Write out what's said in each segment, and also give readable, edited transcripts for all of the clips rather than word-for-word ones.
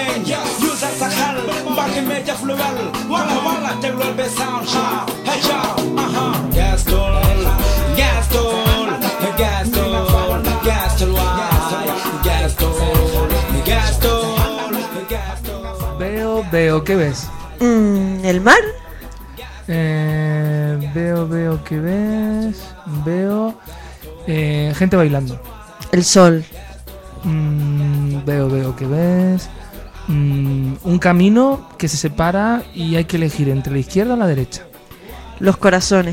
Veo, ¿qué ves? ¿El mar? Veo, ¿qué ves? Veo gente bailando. El sol. Veo, ¿qué ves? Un camino que se separa y hay que elegir entre la izquierda o la derecha. Los corazones.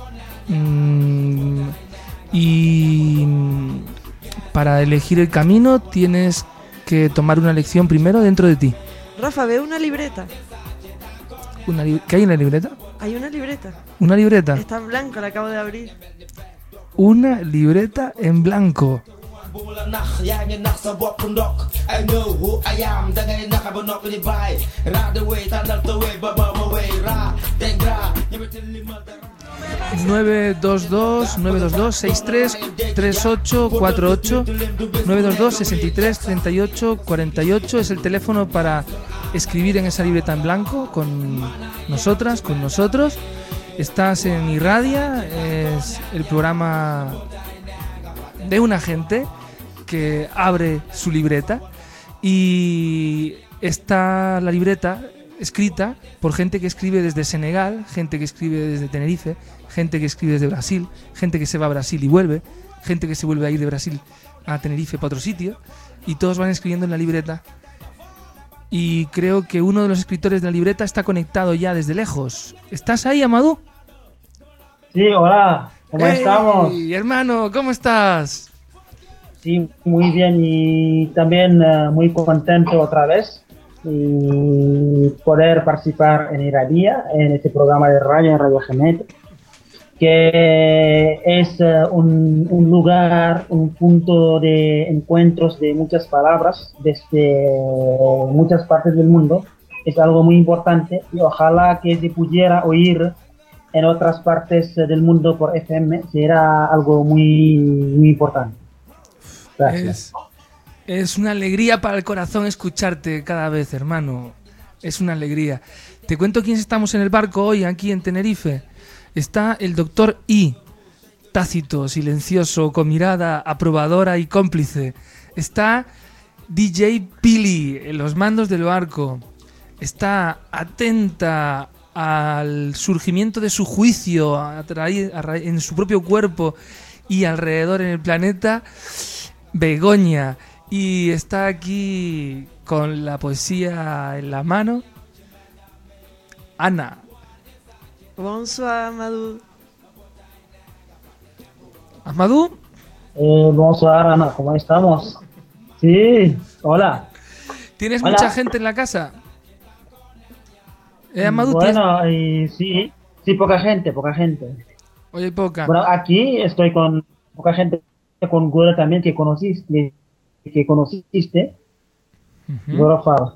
Y para elegir el camino tienes que tomar una elección primero dentro de ti. Rafa, veo una libreta. ¿Qué hay en la libreta? Hay una libreta. ¿Una libreta? Está en blanco, la acabo de abrir. Una libreta en blanco. ...922 63 38 48 922 63 38 48 es el teléfono para escribir en esa libreta en blanco con nosotras, con nosotros. Estás en Irradia, es el programa de una gente que abre su libreta y está la libreta escrita por gente que escribe desde Senegal, gente que escribe desde Tenerife, gente que escribe desde Brasil, gente que se va a Brasil y vuelve, gente que se vuelve a ir de Brasil a Tenerife para otro sitio, y todos van escribiendo en la libreta. Y creo que uno de los escritores de la libreta está conectado ya desde lejos. ¿Estás ahí, Amadou? Sí, hola, ¿cómo estamos? Hermano, ¿cómo estás? Sí, muy bien, y también muy contento otra vez y poder participar en Irradia, en este programa de radio, en Radio Genet, que es un lugar, un punto de encuentros de muchas palabras desde muchas partes del mundo. Es algo muy importante y ojalá que se pudiera oír en otras partes del mundo por FM, será algo muy, muy importante. Gracias. Es una alegría para el corazón escucharte cada vez, hermano. Es una alegría. Te cuento quiénes estamos en el barco hoy, aquí en Tenerife. Está el doctor I, tácito, silencioso, con mirada aprobadora y cómplice. Está DJ Pili en los mandos del barco. Está atenta al surgimiento de su juicio en su propio cuerpo y alrededor en el planeta, Begoña. Y está aquí con la poesía en la mano, Ana. Bonsoir, Amadou. ¿Amadou? Bonsoir, Ana, ¿cómo estamos? Sí, hola. ¿Tienes Hola. mucha gente en la casa? Amadou, bueno, sí, poca gente. Oye, poca. Bueno, aquí estoy con poca gente, con Gora también, que conociste. Gora Faro.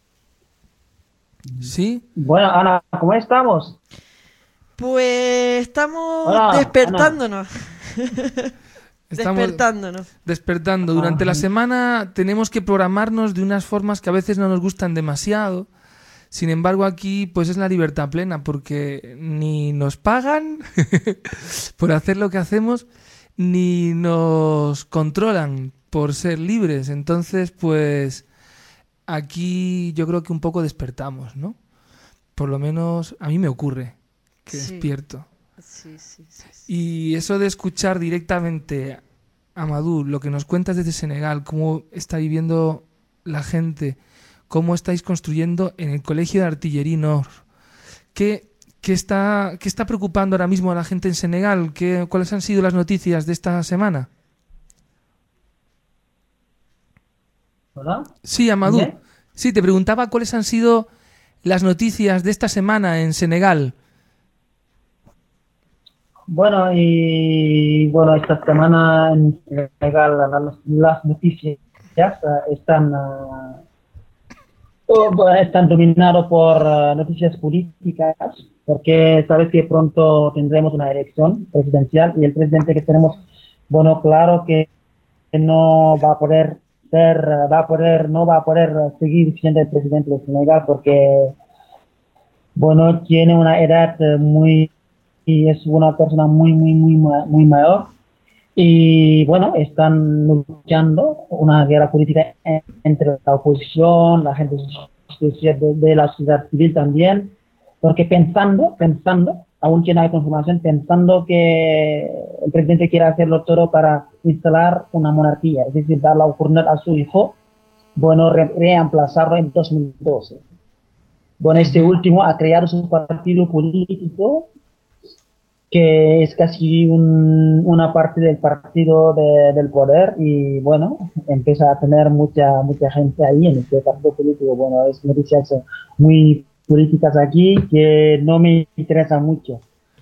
¿Sí? Bueno, Ana, ¿cómo estamos? Pues estamos Hola, despertándonos. Estamos despertando. Durante la semana tenemos que programarnos de unas formas que a veces no nos gustan demasiado. Sin embargo, aquí pues es la libertad plena, porque ni nos pagan por hacer lo que hacemos, ni nos controlan por ser libres. Entonces, pues aquí yo creo que un poco despertamos, ¿no? Por lo menos a mí me ocurre que despierto. Sí. Y eso de escuchar directamente, Amadou, lo que nos cuentas desde Senegal, cómo está viviendo la gente, cómo estáis construyendo en el Colegio de Artillería Nord, ¿qué está preocupando ahora mismo a la gente en Senegal? ¿Cuáles han sido las noticias de esta semana? ¿Hola? Sí, Amadou. ¿Bien? Sí, te preguntaba cuáles han sido las noticias de esta semana en Senegal. Bueno, esta semana en Senegal las noticias están dominadas por noticias políticas, porque sabes que pronto tendremos una elección presidencial y el presidente que tenemos, bueno, claro que no va a poder no va a poder seguir siendo el presidente de Senegal porque, bueno, tiene una edad y es una persona muy mayor. Y bueno, están luchando una guerra política entre la oposición, la gente de la sociedad civil también, porque pensando, aún que no hay confirmación, pensando que el presidente quiere hacerlo todo para instalar una monarquía, es decir, dar la oportunidad a su hijo, bueno, reemplazarlo en 2012. Bueno, este último ha creado su partido político, que es casi una parte del partido del poder y bueno, empieza a tener mucha gente ahí en este partido político. Bueno, es noticias muy políticas aquí que no me interesan mucho.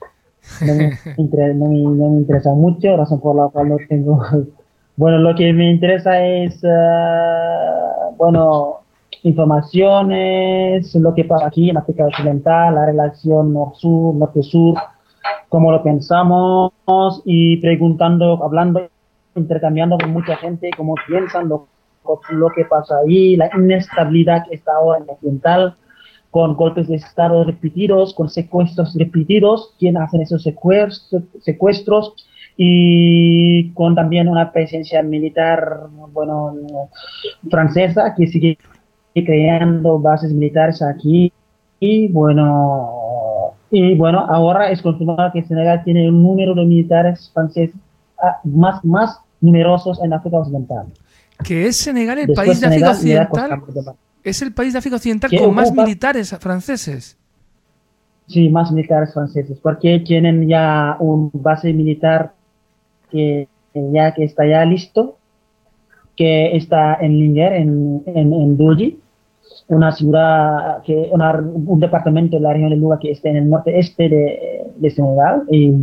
No me interesa mucho, razón por la cual no tengo... Bueno, lo que me interesa es, bueno, informaciones, lo que pasa aquí en África Occidental, la relación norte-sur, cómo lo pensamos y preguntando, hablando, intercambiando con mucha gente, cómo piensan lo que pasa ahí, la inestabilidad que está ahora en la occidental, con golpes de estado repetidos, con secuestros repetidos, quién hacen esos secuestros y con también una presencia militar, bueno, francesa que sigue creando bases militares aquí y bueno, ahora es confirmado que Senegal tiene un número de militares franceses más numerosos en África Occidental. Que es Senegal el Después país de África Senegal, Occidental. Es el país de África Occidental que con más ocupa, militares franceses. Sí, más militares franceses, porque tienen ya un base militar que está ya listo, que está en Linguère, en Douyi, una ciudad, un departamento de la región de Louga que está en el norte-este de Senegal y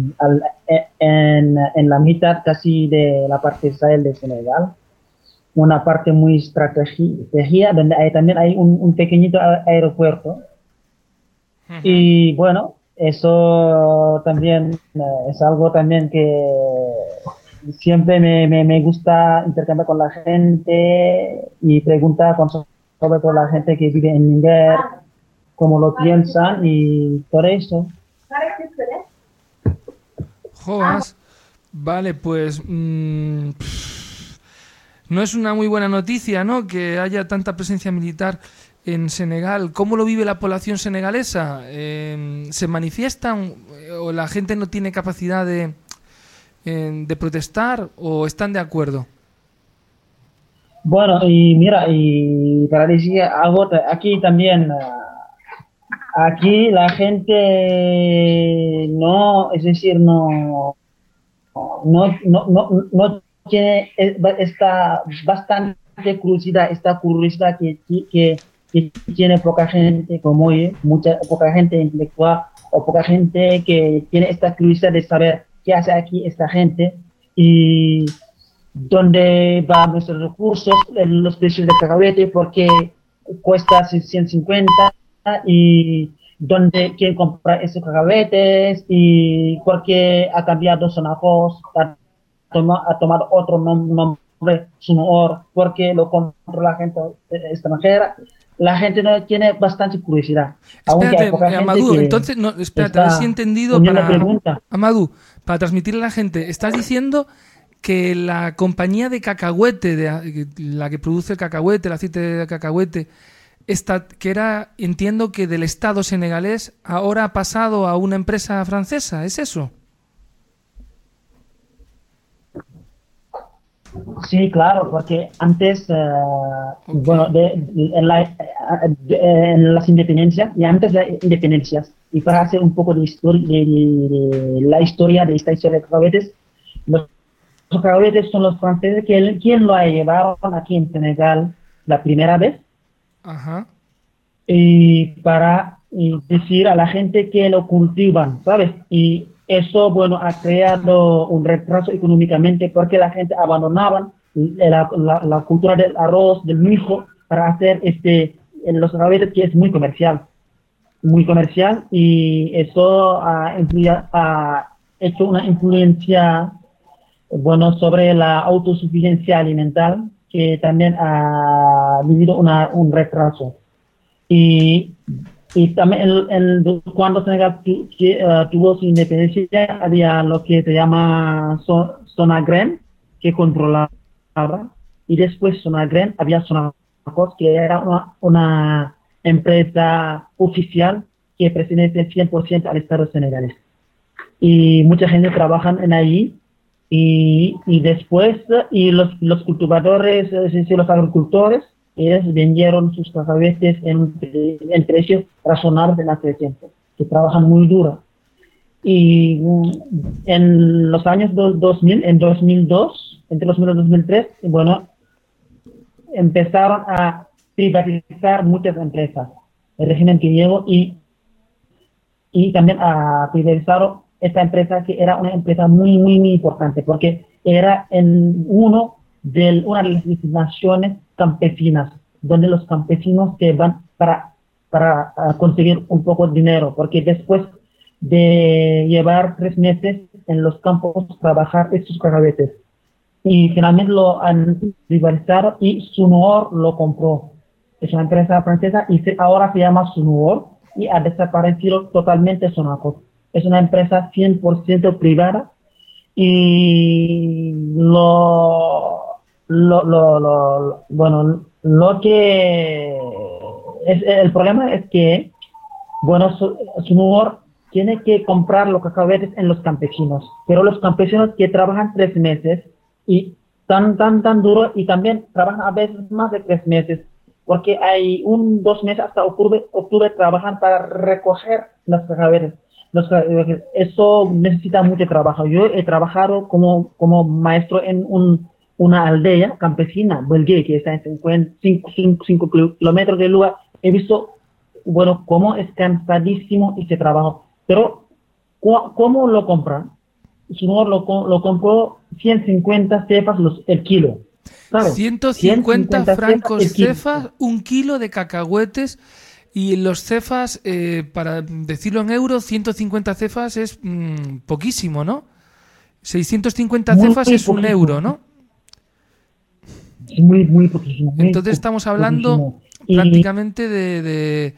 en la mitad casi de la parte Sahel de Senegal. Una parte muy estratégica donde también hay un pequeñito aeropuerto. Y bueno, eso también es algo también que siempre me gusta intercambiar con la gente y preguntar sobre todo la gente que vive en Níger, cómo lo piensan y todo eso. Jodas. Vale, pues no es una muy buena noticia, ¿no? Que haya tanta presencia militar en Senegal. ¿Cómo lo vive la población senegalesa? ¿Se manifiestan o la gente no tiene capacidad de protestar o están de acuerdo? Bueno, y mira, y para decir algo, aquí también, aquí la gente no, es decir, no tiene esta bastante curiosidad, que tiene poca gente como yo, poca gente intelectual o poca gente que tiene esta curiosidad de saber qué hace aquí esta gente y dónde van nuestros recursos, los precios del cacahuete, porque cuesta 150 y quién compra esos cacahuetes y porque ha cambiado Sonajos, ha tomado otro nombre, Sunor, porque lo compra la gente extranjera. La gente no tiene bastante curiosidad. Espérate, Amadou, entonces, no, espérate, a ver si he entendido Amadou, para transmitirle a la gente, estás diciendo que la compañía de cacahuete, la que produce el cacahuete, el aceite de cacahuete, que era, entiendo que del Estado senegalés, ahora ha pasado a una empresa francesa, ¿es eso? Sí, claro, porque antes, bueno, en las independencias y antes de las independencias, y para hacer un poco de la historia de esta historia de cacahuetes, los cacahuetes son los franceses quien lo llevaron aquí en Senegal la primera vez. Ajá. Y para decir a la gente que lo cultivan, ¿sabes? Y eso, bueno, ha creado un retraso económicamente porque la gente abandonaba la cultura del arroz, del mijo, para hacer los cacahuetes, que es muy comercial, y eso ha hecho una influencia, bueno, sobre la autosuficiencia alimentar que también ha vivido un retraso. Y, y también cuando Senegal tuvo su independencia, había lo que se llama Sonagren, que controlaba, y después Sonagren había Sonacos, que era una empresa oficial que pertenece 100% al Estado senegalés. Y mucha gente trabaja en ahí, y después y los cultivadores, es decir, los agricultores, ellos vendieron sus cacahuetes en precios razonables en hace tiempo, que trabajan muy duro. Y en los años 2000, en 2002, entre 2000 y 2003, bueno, empezaron a privatizar muchas empresas, el régimen que llevo, y también a privatizar esta empresa, que era una empresa muy, muy, muy importante, porque era una de las destinaciones campesinas, donde los campesinos se van para conseguir un poco de dinero, porque después de llevar 3 meses en los campos trabajar estos cacahuetes, y finalmente lo han privatizado y Sunuor lo compró. Es una empresa francesa y ahora se llama Sunuor, y ha desaparecido totalmente Sonacos. Es una empresa 100% privada, y bueno, lo que es el problema es que, bueno, Sunuor tiene que comprar los cacahuetes en los campesinos, pero los campesinos que trabajan 3 meses y tan duro, y también trabajan a veces más de 3 meses, porque hay 2 meses hasta octubre trabajan para recoger los cacahuetes. Eso necesita mucho trabajo. Yo he trabajado como maestro en una aldea campesina, Belgué, que está en 5 kilómetros del lugar. He visto, bueno, cómo es cansadísimo ese trabajo. Pero, ¿cómo lo compran? Si no, lo compró 150 cefas el kilo. Claro, 150 francos cefas, 1 kilo de cacahuetes. Y los cefas, para decirlo en euros, 150 cefas es poquísimo, ¿no? 650 cefas es poquísimo. 1 euro, ¿no? Muy, muy poquísimo. Entonces estamos hablando prácticamente de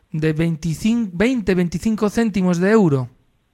20-25 céntimos de euro.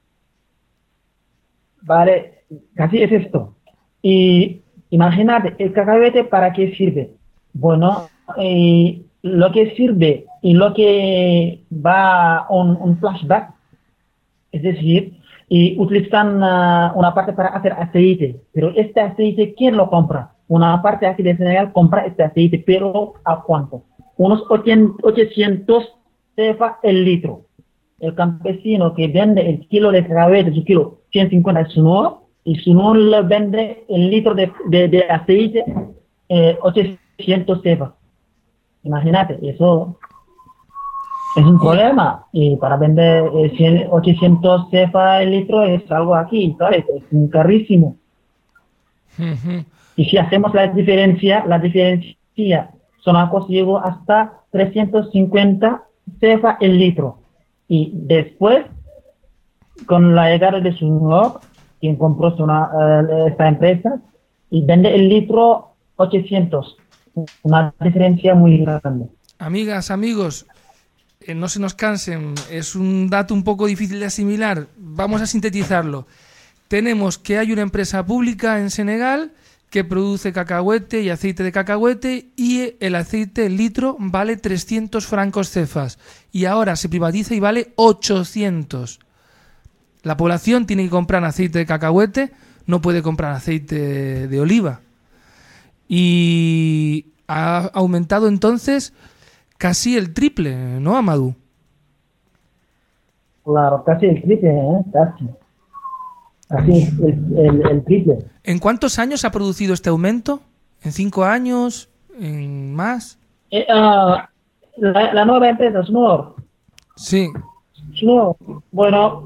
Vale, casi es esto. Y imagínate, el cacahuete, ¿para qué sirve? Bueno, lo que sirve y lo que va un flashback, es decir, y utilizan una parte para hacer aceite, pero este aceite, ¿quién lo compra? Una parte aquí de Senegal compra este aceite, pero ¿a cuánto? Unos 800 cefas el litro. El campesino que vende el kilo de cacahuete, su kilo 150 es Sunuor, y Sunuor le vende el litro de aceite 800 cefas. Imagínate, eso es un problema. Y para vender 800 cefas el litro es algo aquí, ¿sabes? Es carísimo. Y si hacemos la diferencia, Sonacos llegó hasta 350 cefas el litro. Y después, con la llegada de Sunuor, quien compró esta empresa, y vende el litro 800. Una diferencia muy grande. Amigas, amigos, no se nos cansen, es un dato un poco difícil de asimilar. Vamos a sintetizarlo. Tenemos que hay una empresa pública en Senegal que produce cacahuete y aceite de cacahuete, y el aceite, el litro, vale 300 francos cefas. Y ahora se privatiza y vale 800. La población tiene que comprar aceite de cacahuete, no puede comprar aceite de oliva. Y ha aumentado entonces casi el triple, ¿no, Amadou? Claro, casi el triple, casi. Así, el triple. ¿En cuántos años ha producido este aumento? ¿En 5 años? ¿En más? La nueva empresa, Sunuor. Sí. Sunuor. Bueno,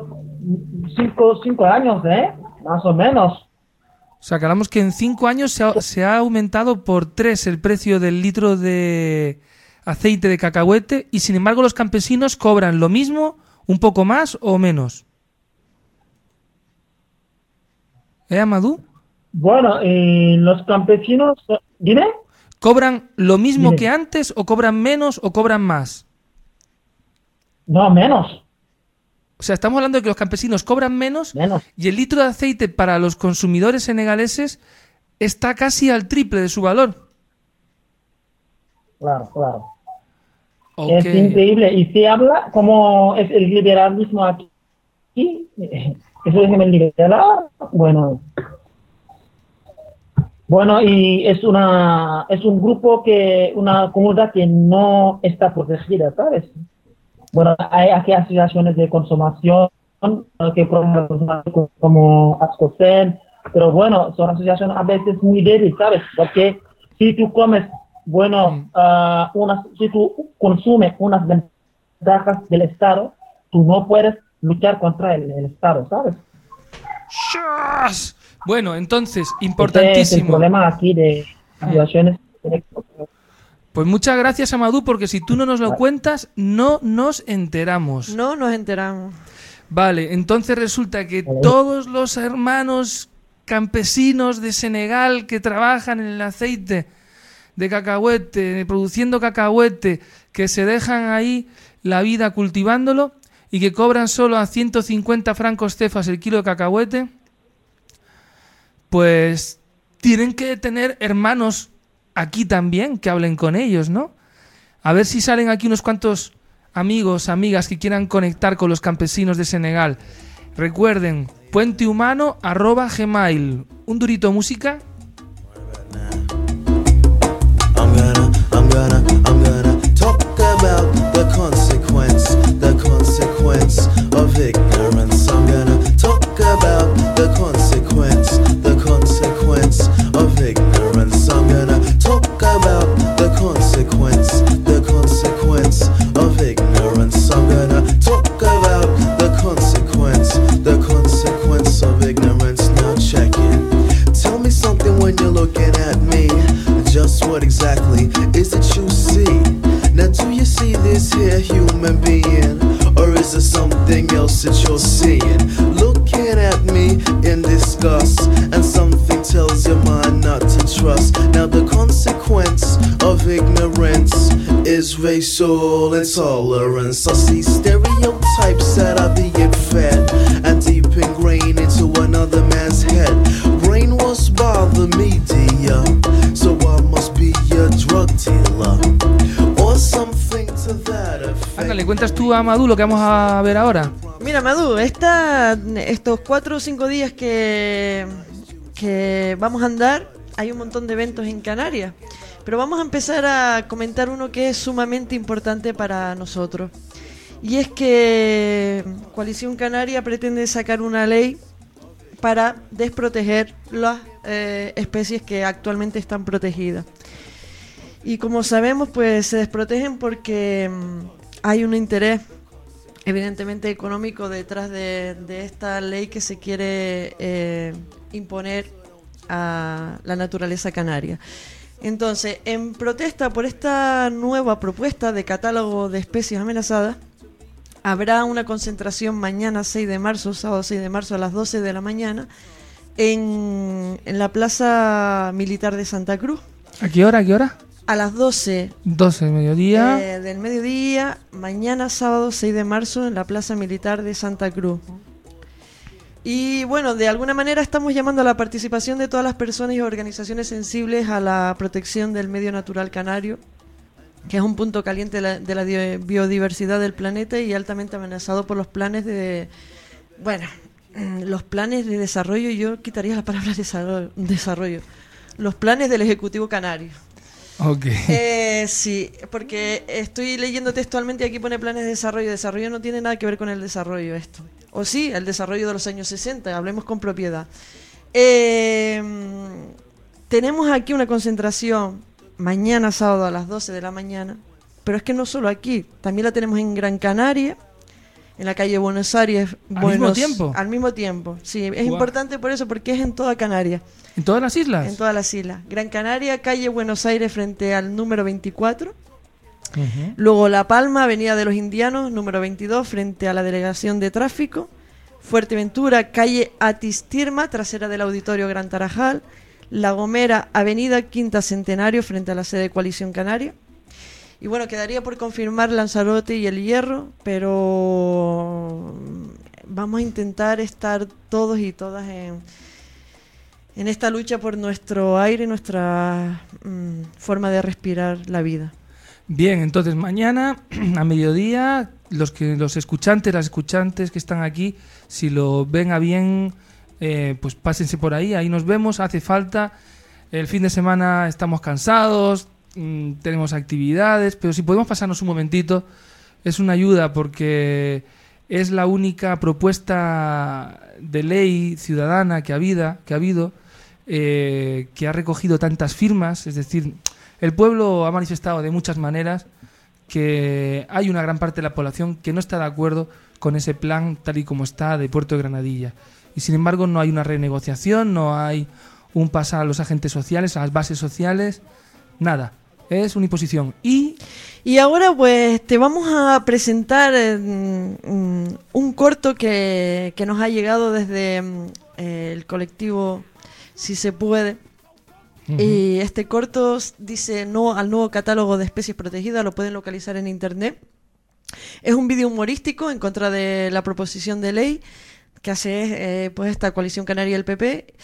5 años, más o menos. O sea, que hablamos que en 5 años se ha aumentado por 3 el precio del litro de aceite de cacahuete, y sin embargo los campesinos cobran lo mismo, un poco más o menos. Amadou? Bueno, los campesinos ¿Dime? ¿Cobran lo mismo Dime. que antes o cobran menos o cobran más? No, menos. O sea, estamos hablando de que los campesinos cobran menos Menos. y el litro de aceite para los consumidores senegaleses está casi al triple de su valor. Claro, claro. Ok. Es increíble. Y se habla como es el liberalismo aquí. Eso es el liberal. Bueno, y es un grupo una comunidad que no está protegida, ¿sabes? Bueno, hay aquí asociaciones de consumación que promueven como Ascocen, pero bueno, son asociaciones a veces muy débiles, ¿sabes? Porque si tú comes, si tú consumes unas ventajas del Estado, tú no puedes luchar contra el Estado, ¿sabes? ¡Shas! Bueno, entonces, Este es el importantísimo. problema aquí de asociaciones. Pues muchas gracias, Amadou, porque si tú no nos lo cuentas, no nos enteramos. No nos enteramos. Vale, entonces resulta que todos los hermanos campesinos de Senegal que trabajan en el aceite de cacahuete, produciendo cacahuete, que se dejan ahí la vida cultivándolo y que cobran solo a 150 francos cefas el kilo de cacahuete, pues tienen que tener hermanos aquí también que hablen con ellos, ¿no? A ver si salen aquí unos cuantos amigos, amigas que quieran conectar con los campesinos de Senegal. Recuerden, puentehumano@gmail. Un durito música. I'm gonna talk about the consequence of ignorance. I'm gonna talk about the consequence of ignorance. I'm gonna talk about the consequence of ignorance. I'm gonna talk about the consequence of ignorance. Now check it. Tell me something when you're looking at me. Just what exactly is it you see? Now do you see this here human being? Or is it something else that you're seeing? Looking at me in disgust, and something tells your mind not to trust. Now the consequence of ignorance is racial intolerance. I see stereotypes that are being fed and deep ingrained into another man's head. Brainwashed by the media, so I must be a drug dealer or something to that effect. Venga, ¿le cuentas tú a Amadou lo que vamos a ver ahora? Mira, Madu, estos 4 o 5 días que vamos a andar, hay un montón de eventos en Canarias. Pero vamos a empezar a comentar uno que es sumamente importante para nosotros. Y es que Coalición Canaria pretende sacar una ley para desproteger las especies que actualmente están protegidas. Y como sabemos, pues se desprotegen porque hay un interés evidentemente económico detrás de esta ley que se quiere imponer a la naturaleza canaria. Entonces, en protesta por esta nueva propuesta de catálogo de especies amenazadas, habrá una concentración mañana 6 de marzo, sábado 6 de marzo a las 12 de la mañana, en la Plaza Militar de Santa Cruz. ¿A qué hora? ¿A qué hora? A las 12 12 del mediodía. del mediodía, mañana sábado 6 de marzo en la Plaza Militar de Santa Cruz. Y bueno, de alguna manera estamos llamando a la participación de todas las personas y organizaciones sensibles a la protección del medio natural canario, que es un punto caliente de la biodiversidad del planeta y altamente amenazado por los planes de... Bueno, los planes de desarrollo, yo quitaría la palabra desarrollo. Los planes del Ejecutivo Canario. Ok. Sí, porque estoy leyendo textualmente y aquí pone planes de desarrollo. Desarrollo no tiene nada que ver con el desarrollo esto. O sí, el desarrollo de los años 60, hablemos con propiedad. Tenemos aquí una concentración mañana sábado a las 12 de la mañana, pero es que no solo aquí, también la tenemos en Gran Canaria, en la calle Buenos Aires. ¿Al mismo tiempo? Al mismo tiempo, sí. Es Guau. importante por eso, porque es en toda Canarias. ¿En todas las islas? En todas las islas. Gran Canaria, calle Buenos Aires frente al número 24. Ujú. Luego La Palma, Avenida de los Indianos, número 22, frente a la Delegación de Tráfico. Fuerteventura, calle Atistirma, trasera del Auditorio Gran Tarajal. La Gomera, Avenida Quinta Centenario, frente a la sede de Coalición Canaria. Y bueno, quedaría por confirmar Lanzarote y El Hierro, pero vamos a intentar estar todos y todas en esta lucha por nuestro aire y nuestra forma de respirar la vida. Bien, entonces mañana a mediodía los escuchantes, las escuchantes que están aquí, si lo ven a bien, pues pásense por ahí nos vemos, hace falta. El fin de semana estamos cansados, tenemos actividades, pero si podemos pasarnos un momentito, es una ayuda, porque es la única propuesta de ley ciudadana que ha habido, que ha recogido tantas firmas. Es decir, el pueblo ha manifestado de muchas maneras que hay una gran parte de la población que no está de acuerdo con ese plan tal y como está de Puerto de Granadilla. Y sin embargo no hay una renegociación, no hay un pasar a los agentes sociales, a las bases sociales, nada. Es una imposición. Y ahora pues te vamos a presentar un corto que nos ha llegado desde el colectivo Si Se Puede. Y este corto dice no al nuevo catálogo de especies protegidas, lo pueden localizar en internet. Es un vídeo humorístico en contra de la proposición de ley que hace pues esta Coalición Canaria del PP,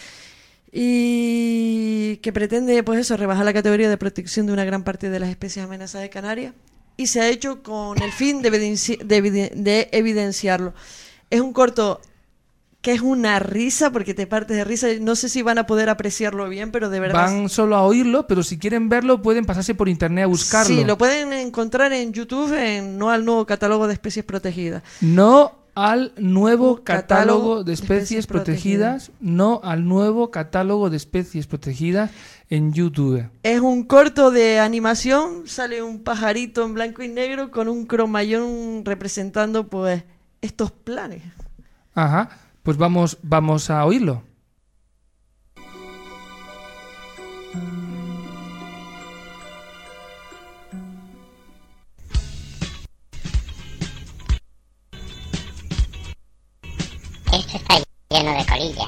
y que pretende pues eso, rebajar la categoría de protección de una gran parte de las especies amenazadas de Canarias, y se ha hecho con el fin de evidenciarlo. Es un corto que es una risa, porque te partes de risa. No sé si van a poder apreciarlo bien, pero de verdad... Van solo a oírlo, pero si quieren verlo pueden pasarse por internet a buscarlo. Sí, lo pueden encontrar en YouTube, no al nuevo catálogo de especies protegidas. No al nuevo catálogo de especies protegidas. No al nuevo catálogo de especies protegidas en YouTube. Es un corto de animación, sale un pajarito en blanco y negro con un cromallón representando pues estos planes. Ajá, pues vamos a oírlo. Esto está lleno de colillas.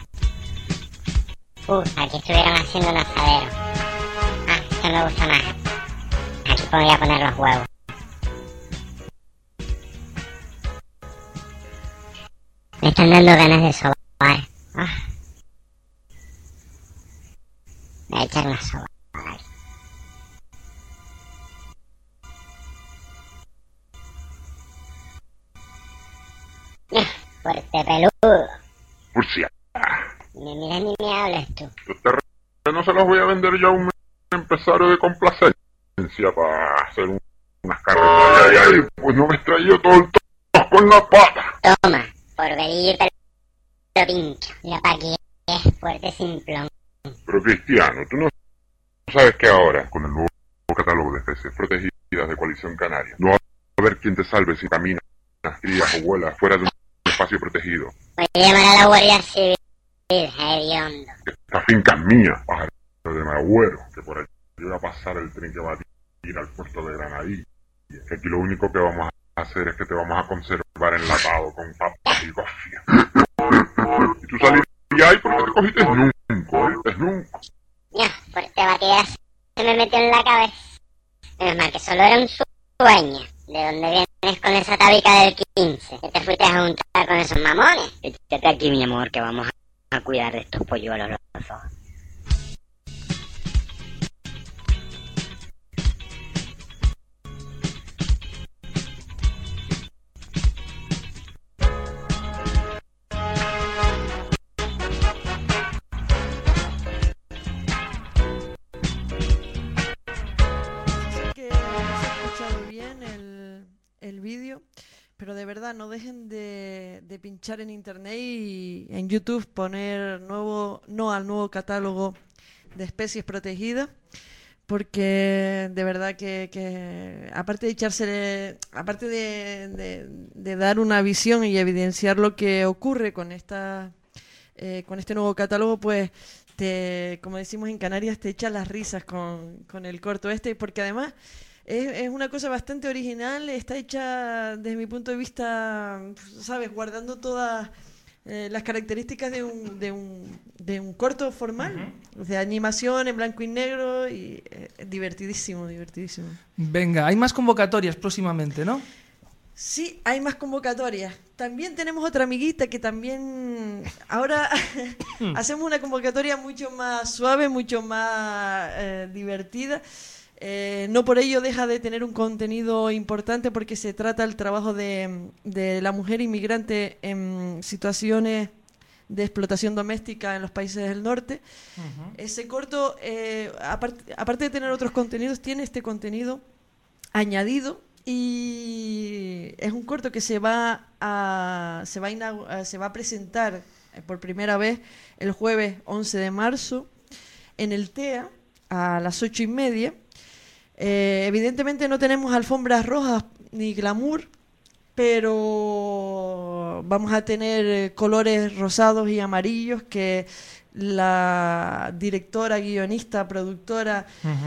Aquí estuvieron haciendo un asadero. Esto me gusta más. Aquí voy a poner los huevos. Me están dando ganas de sobar. Voy a echar una soba. Fuerte peludo. Murcia. Ni me miras ni me hables tú. Los terrenos se los voy a vender yo a un empresario de complacencia para hacer unas carretas. Ay, pues no me he traído todo el tos con la pata. Toma, por vedillo y te lo pincho. Mira pa' aquí es fuerte simplón. Pero Cristiano, tú no sabes que ahora, con el nuevo catálogo de especies protegidas de Coalición Canaria, no va a haber quien te salve si caminas, crías o vuelas fuera de un espacio protegido. Voy a llamar a la Guardia Civil, hediondo. Esta finca es mía, pájaro de Magüero, que por allí va a pasar el tren que va a ir al puerto de Granadilla. Que aquí lo único que vamos a hacer es que te vamos a conservar enlatado con papas y gofia. Y tú salirías ahí porque te cogiste nunca. Ya, fuerte batida se me metió en la cabeza. Menos mal que solo era un sueño. ¿De dónde vienes con esa tabica del 15? ¿Que te fuiste a juntar con esos mamones? Échate aquí, mi amor, que vamos a cuidar de estos polluelos los dos. El vídeo, pero de verdad no dejen de pinchar en internet y en YouTube poner no al nuevo catálogo de especies protegidas, porque de verdad que aparte de aparte de dar una visión y evidenciar lo que ocurre con este nuevo catálogo, pues como decimos en Canarias, te echa las risas con el corto porque además es una cosa bastante original, está hecha desde mi punto de vista, ¿sabes? Guardando todas las características de un corto formal, de animación en blanco y negro, y divertidísimo, divertidísimo. Venga, hay más convocatorias próximamente, ¿no? Sí, hay más convocatorias. También tenemos otra amiguita que también ahora hacemos una convocatoria mucho más suave, mucho más divertida. No por ello deja de tener un contenido importante, porque se trata del trabajo de la mujer inmigrante en situaciones de explotación doméstica en los países del norte. Ese corto, aparte de tener otros contenidos, tiene este contenido añadido, y es un corto que se va a presentar por primera vez el jueves 11 de marzo en el TEA a las 8:30. Evidentemente no tenemos alfombras rojas ni glamour, pero vamos a tener colores rosados y amarillos que la directora, guionista, productora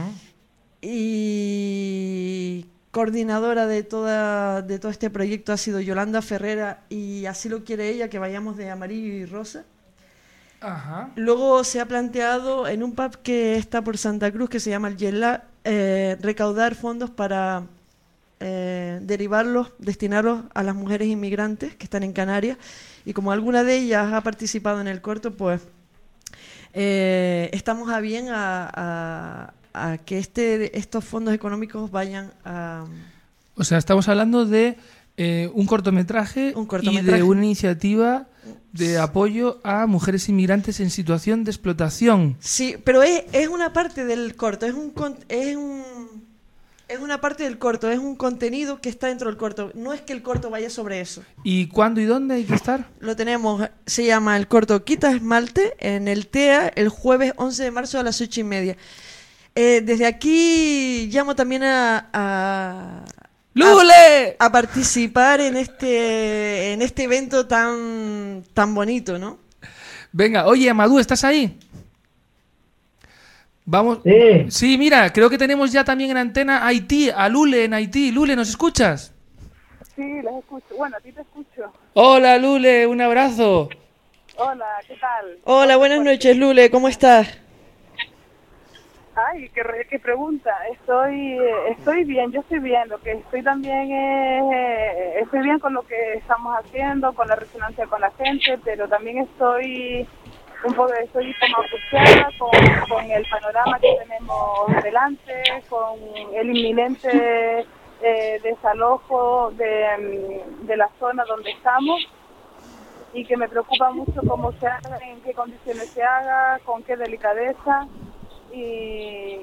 y coordinadora de todo este proyecto ha sido Yolanda Ferrera, y así lo quiere ella, que vayamos de amarillo y rosa. Luego se ha planteado en un pub que está por Santa Cruz, que se llama el Yela, recaudar fondos para destinarlos a las mujeres inmigrantes que están en Canarias, y como alguna de ellas ha participado en el corto, pues estamos a bien a que estos fondos económicos vayan a... O sea, estamos hablando de un cortometraje y de una iniciativa de apoyo a mujeres inmigrantes en situación de explotación. Sí, pero es una parte del corto, es una parte del corto, es un contenido que está dentro del corto. No es que el corto vaya sobre eso. ¿Y cuándo y dónde hay que estar? Lo tenemos, se llama el corto Quita Esmalte, en el TEA, el jueves 11 de marzo a las 8:30. Desde aquí llamo también a ¡Lule! A participar en este evento tan bonito, ¿no? Venga, oye, Amadou, ¿estás ahí? Vamos. Sí. Sí, mira, creo que tenemos ya también en antena Haití, a Lule en Haití. Lule, ¿nos escuchas? Sí, les escucho. Bueno, a ti te escucho. Hola, Lule, un abrazo. Hola, ¿qué tal? Hola, buenas noches, Lule, ¿cómo estás? Ay, qué pregunta. Estoy bien, yo estoy bien. Lo que estoy también estoy bien con lo que estamos haciendo, con la resonancia con la gente, pero también estoy como angustiada con el panorama que tenemos delante, con el inminente desalojo de la zona donde estamos, y que me preocupa mucho cómo se haga, en qué condiciones se haga, con qué delicadeza. Y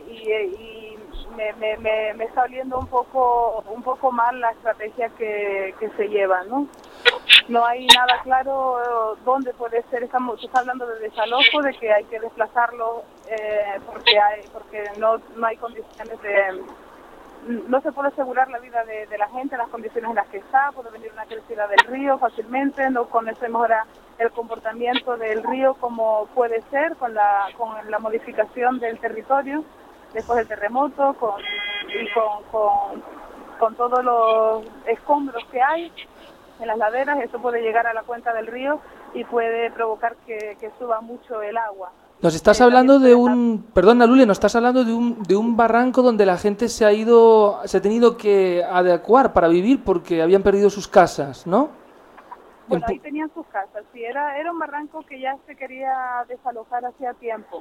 me está oliendo un poco mal la estrategia que se lleva, ¿no? No hay nada claro dónde puede ser. Se está hablando de desalojo, de que hay que desplazarlo porque no hay condiciones no se puede asegurar la vida de la gente en las condiciones en las que está. Puede venir una crecida del río fácilmente, no conocemos ahora el comportamiento del río como puede ser con la modificación del territorio después del terremoto, con todos los escombros que hay en las laderas. Eso puede llegar a la cuenca del río y puede provocar que suba mucho el agua. Nos estás hablando perdona, Lule, nos estás hablando de un barranco donde la gente se ha tenido que adecuar para vivir porque habían perdido sus casas, ¿no? Bueno, ahí tenían sus casas, sí, era un barranco que ya se quería desalojar hacía tiempo.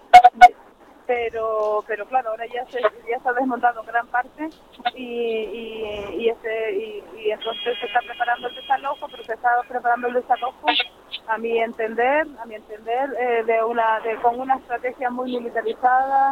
Pero claro, ahora ya se ha desmontado gran parte y entonces se está preparando el desalojo, pero se está preparando el desalojo a mi entender con una estrategia muy militarizada,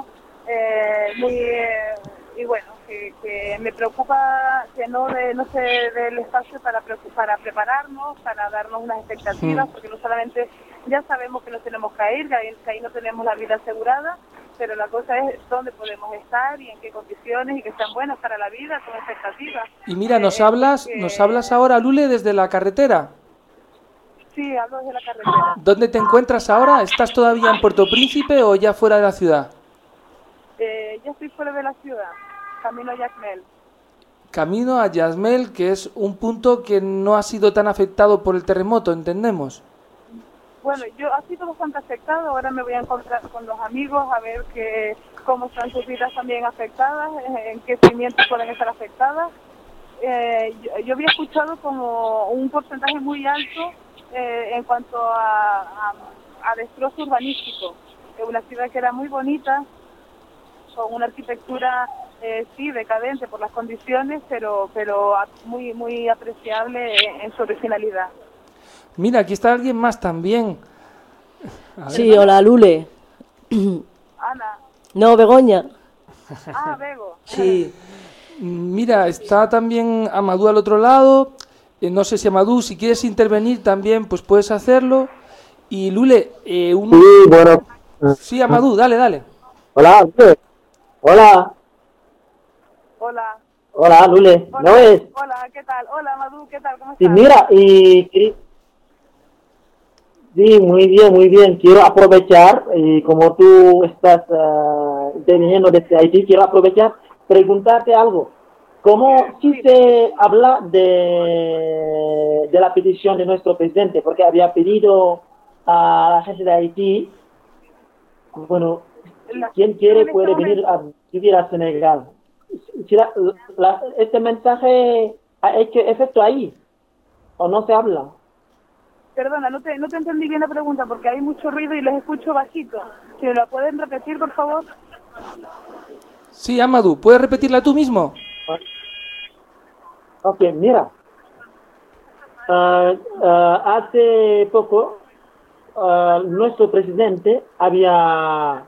y bueno, que me preocupa que no se dé el espacio para prepararnos, para darnos unas expectativas, porque no solamente ya sabemos que nos tenemos que ir, que ahí no tenemos la vida asegurada, pero la cosa es dónde podemos estar y en qué condiciones, y que sean buenas para la vida, con expectativas. Y mira, nos hablas ahora, Lule, desde la carretera. Sí, hablo desde la carretera. ¿Dónde te encuentras ahora? ¿Estás todavía en Puerto Príncipe o ya fuera de la ciudad? Ya estoy fuera de la ciudad, camino a Yazmel. Camino a Yazmel, que es un punto que no ha sido tan afectado por el terremoto, ¿entendemos? Bueno, yo ha sido bastante afectado. Ahora me voy a encontrar con los amigos a ver cómo están sus vidas también afectadas, en qué cimientos pueden estar afectadas. Yo había escuchado como un porcentaje muy alto en cuanto a destrozo urbanístico. Una ciudad que era muy bonita, con una arquitectura sí decadente por las condiciones, pero muy muy apreciable en su originalidad. Mira, aquí está alguien más también. Sí, hola, Lule. Ana. No, Begoña. Ah, Bego. Sí. Mira, está también Amadou al otro lado. No sé si Amadou, si quieres intervenir también, pues puedes hacerlo. Y Lule, Sí, bueno. Sí, Amadou, dale. Hola, Lule. Hola. Hola. Hola, Lule. Hola, ¿No es? hola, ¿qué tal? Hola, Madu, ¿qué tal? ¿Cómo Sí, estás? mira, sí, muy bien. Quiero aprovechar, y como tú estás interviniendo desde Haití, quiero aprovechar, preguntarte algo. ¿Cómo si se habla de la petición de nuestro presidente? Porque había pedido a la gente de Haití, bueno, quien quiere puede venir a vivir a Senegal. Si este mensaje ha hecho efecto ahí, o no se habla. Perdona, no te entendí bien la pregunta porque hay mucho ruido y les escucho bajito. Si me la pueden repetir, por favor. Sí, Amadou, ¿puedes repetirla tú mismo? Ok, mira. Hace poco, nuestro presidente había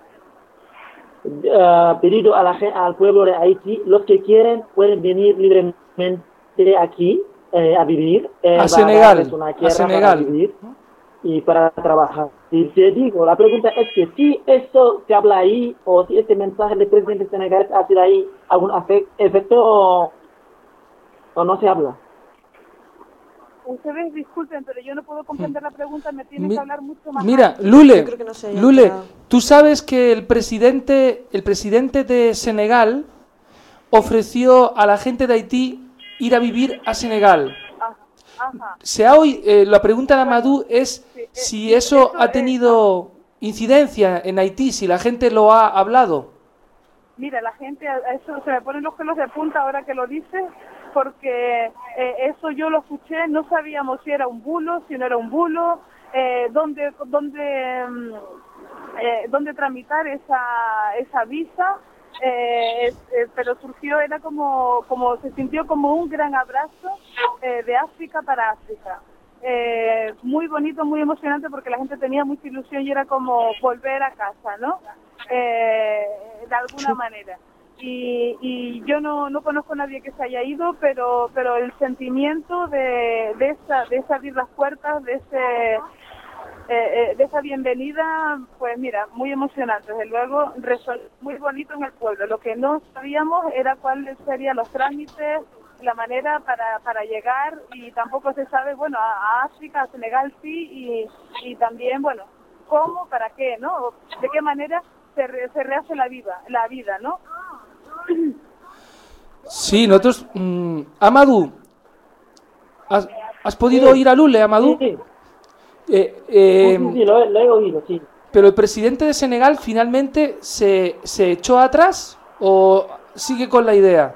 pedido al pueblo de Haití, los que quieren pueden venir libremente aquí a vivir. A Senegal, Para vivir y para trabajar. Y te digo, la pregunta es que si eso se habla ahí, o si este mensaje del presidente de Senegal ha sido ahí algún efecto o no se habla. Ustedes disculpen, pero yo no puedo comprender la pregunta, me tienen que hablar mucho más. Mira, alto. Lule, Yo creo que no se haya Lule, enterado. tú sabes que el presidente de Senegal ofreció a la gente de Haití ir a vivir a Senegal. Ajá. La pregunta de Amadou es si eso ha tenido incidencia en Haití, si la gente lo ha hablado. Mira, la gente, a eso se me ponen los pelos de punta ahora que lo dices, porque eso yo lo escuché, no sabíamos si era un bulo, si no era un bulo, dónde tramitar esa visa, pero surgió, era como se sintió como un gran abrazo de África para África. Muy bonito, muy emocionante porque la gente tenía mucha ilusión y era como volver a casa, ¿no? De alguna manera. Y yo no conozco a nadie que se haya ido, pero el sentimiento de abrir las puertas, de esa bienvenida, pues mira, muy emocionante. Desde luego, muy bonito en el pueblo. Lo que no sabíamos era cuáles serían los trámites, la manera para llegar, y tampoco se sabe, bueno, a África, a Senegal sí, y también, bueno, cómo, para qué, ¿no? De qué manera se rehace la vida, ¿no? Sí, nosotros... Amadou, ¿has podido oír a Lule, Amadou? Sí. Sí, lo he oído, sí. Pero el presidente de Senegal finalmente se echó atrás o sigue con la idea.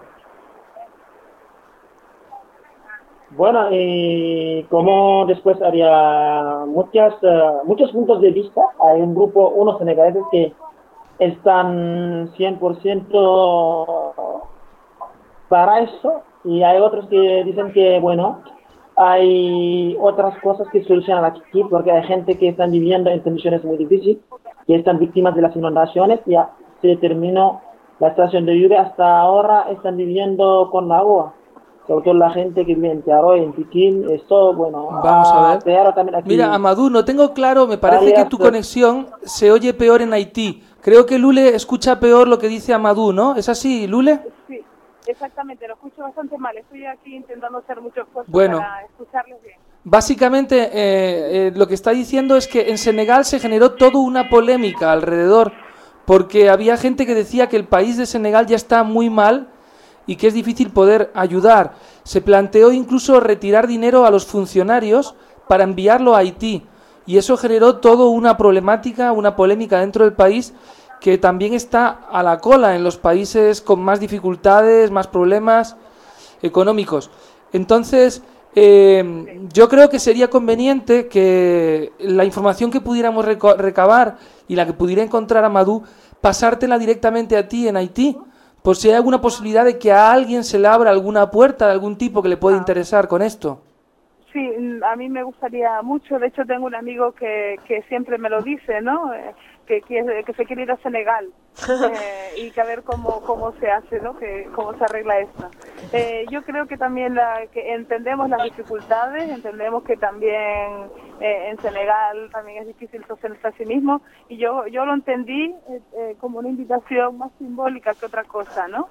Bueno, como después había muchos puntos de vista, hay un grupo, unos senegaleses que están 100% para eso, y hay otros que dicen que, bueno, hay otras cosas que solucionan aquí, porque hay gente que están viviendo en condiciones muy difíciles, que están víctimas de las inundaciones. Ya se terminó la estación de lluvia, hasta ahora están viviendo con agua. Sobre todo la gente que vive en Tiaroy, en Piquín, esto, bueno... Vamos a ver. Pero también aquí, Mira, Amadou, no tengo claro, me parece que tu conexión se oye peor en Haití. Creo que Lule escucha peor lo que dice Amadou, ¿no? ¿Es así, Lule? Sí, exactamente, lo escucho bastante mal. Estoy aquí intentando hacer muchos cosas para escucharles bien. Básicamente, lo que está diciendo es que en Senegal se generó toda una polémica alrededor, porque había gente que decía que el país de Senegal ya está muy mal y que es difícil poder ayudar. Se planteó incluso retirar dinero a los funcionarios para enviarlo a Haití. y eso generó toda una problemática, una polémica dentro del país que también está a la cola en los países con más dificultades, más problemas económicos. Entonces, yo creo que sería conveniente que la información que pudiéramos recabar y la que pudiera encontrar Amadou, pasártela directamente a ti en Haití, por si hay alguna posibilidad de que a alguien se le abra alguna puerta de algún tipo que le pueda interesar con esto. Sí, a mí me gustaría mucho. De hecho, tengo un amigo que siempre me lo dice, ¿no? Que se quiere ir a Senegal y que a ver cómo se hace, ¿no? Cómo se arregla esto. Yo creo que también que entendemos las dificultades, entendemos que también en Senegal también es difícil sostenerse a sí mismo, y yo lo entendí como una invitación más simbólica que otra cosa, ¿no?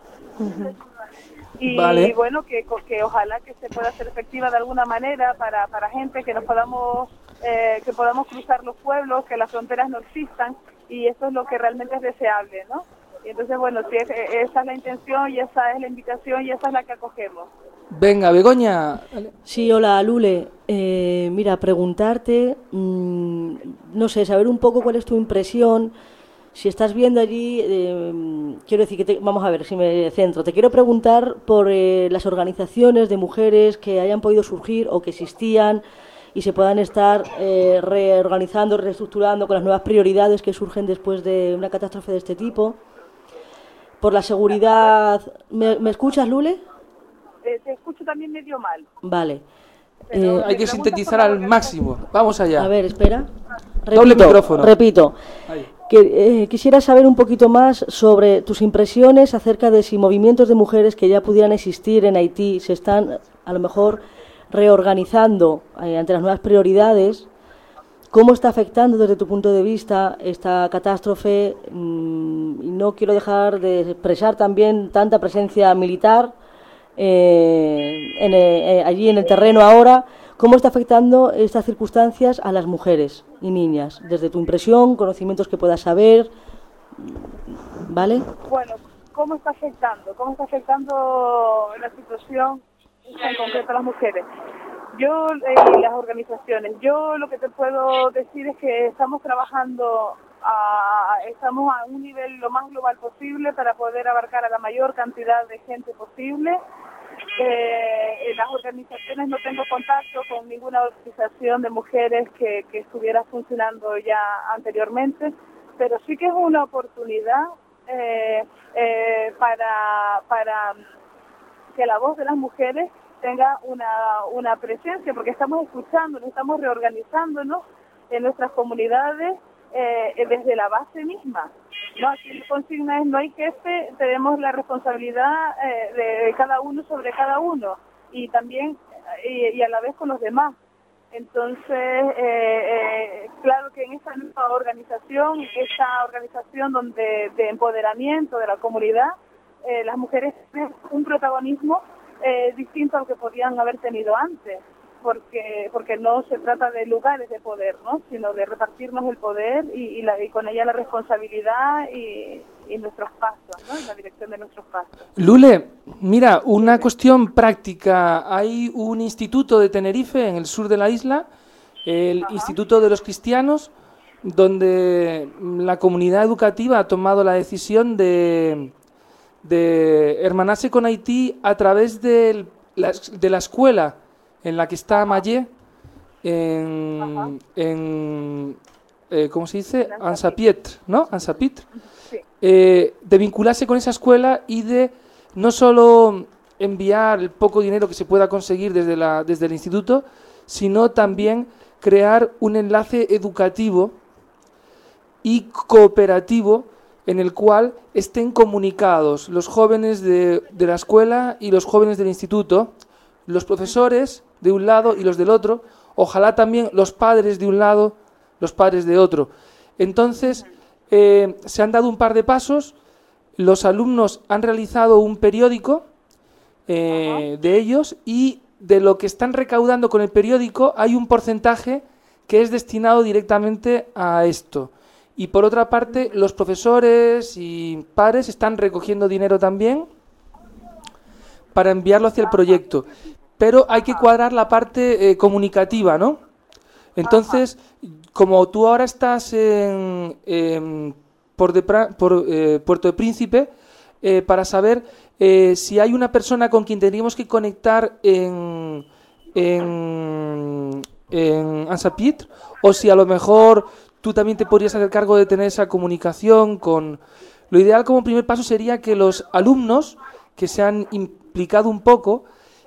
Y vale. bueno, que ojalá que se pueda hacer efectiva de alguna manera para gente, que nos podamos que podamos cruzar los pueblos, que las fronteras no existan, y eso es lo que realmente es deseable, ¿no? Y entonces, bueno, sí, esa es la intención y esa es la invitación y esa es la que acogemos. Venga, Begoña. Sí, hola, Lule. Mira, preguntarte, no sé, saber un poco cuál es tu impresión. Si estás viendo allí, quiero decir que vamos a ver si me centro. Te quiero preguntar por las organizaciones de mujeres que hayan podido surgir o que existían y se puedan estar reorganizando, reestructurando con las nuevas prioridades que surgen después de una catástrofe de este tipo. Por la seguridad... ¿Me escuchas, Lule? Te escucho también medio mal. Vale. Hay que sintetizar al máximo. Vamos allá. A ver, espera. Doble micrófono. Repito. Quisiera saber un poquito más sobre tus impresiones acerca de si movimientos de mujeres que ya pudieran existir en Haití se están, a lo mejor, reorganizando ante las nuevas prioridades. ¿Cómo está afectando desde tu punto de vista esta catástrofe? Y no quiero dejar de expresar también tanta presencia militar allí en el terreno ahora. ¿Cómo está afectando estas circunstancias a las mujeres y niñas? Desde tu impresión, conocimientos que puedas saber, ¿vale? Bueno, ¿cómo está afectando? ¿Cómo está afectando la situación en concreto a las mujeres? Yo y las organizaciones, yo lo que te puedo decir es que estamos trabajando, estamos a un nivel lo más global posible para poder abarcar a la mayor cantidad de gente posible. Las organizaciones, no tengo contacto con ninguna organización de mujeres que estuviera funcionando ya anteriormente, pero sí que es una oportunidad para que la voz de las mujeres tenga una presencia, porque estamos escuchándonos, estamos reorganizándonos en nuestras comunidades desde la base misma. No, aquí la consigna es: no hay jefe, tenemos la responsabilidad de cada uno sobre cada uno, y también y a la vez con los demás. Entonces, claro que en esta nueva organización, donde de empoderamiento de la comunidad, las mujeres tienen un protagonismo distinto al que podían haber tenido antes, porque no se trata de lugares de poder, ¿no?, sino de repartirnos el poder y con ella la responsabilidad y nuestros pasos, ¿no?, en la dirección de nuestros pasos. Lule, mira, una cuestión práctica. Hay un instituto de Tenerife, en el sur de la isla, el Instituto de los Cristianos, donde la comunidad educativa ha tomado la decisión de hermanarse con Haití a través de la escuela en la que está Mayé, ¿cómo se dice? Ansapitre, ¿no? Ansapitre. Sí. De vincularse con esa escuela y de no solo enviar el poco dinero que se pueda conseguir desde el instituto, sino también crear un enlace educativo y cooperativo en el cual estén comunicados los jóvenes de la escuela y los jóvenes del instituto, los profesores de un lado y los del otro, ojalá también los padres de un lado, los padres de otro. Entonces, se han dado un par de pasos, los alumnos han realizado un periódico de ellos, y de lo que están recaudando con el periódico hay un porcentaje que es destinado directamente a esto. Y por otra parte, los profesores y padres están recogiendo dinero también para enviarlo hacia el proyecto. Pero hay que cuadrar la parte comunicativa, ¿no? Entonces, como tú ahora estás en Puerto de Príncipe, para saber si hay una persona con quien tendríamos que conectar en Ansapit, o si a lo mejor tú también te podrías hacer cargo de tener esa comunicación con... Lo ideal como primer paso sería que los alumnos que se han implicado un poco,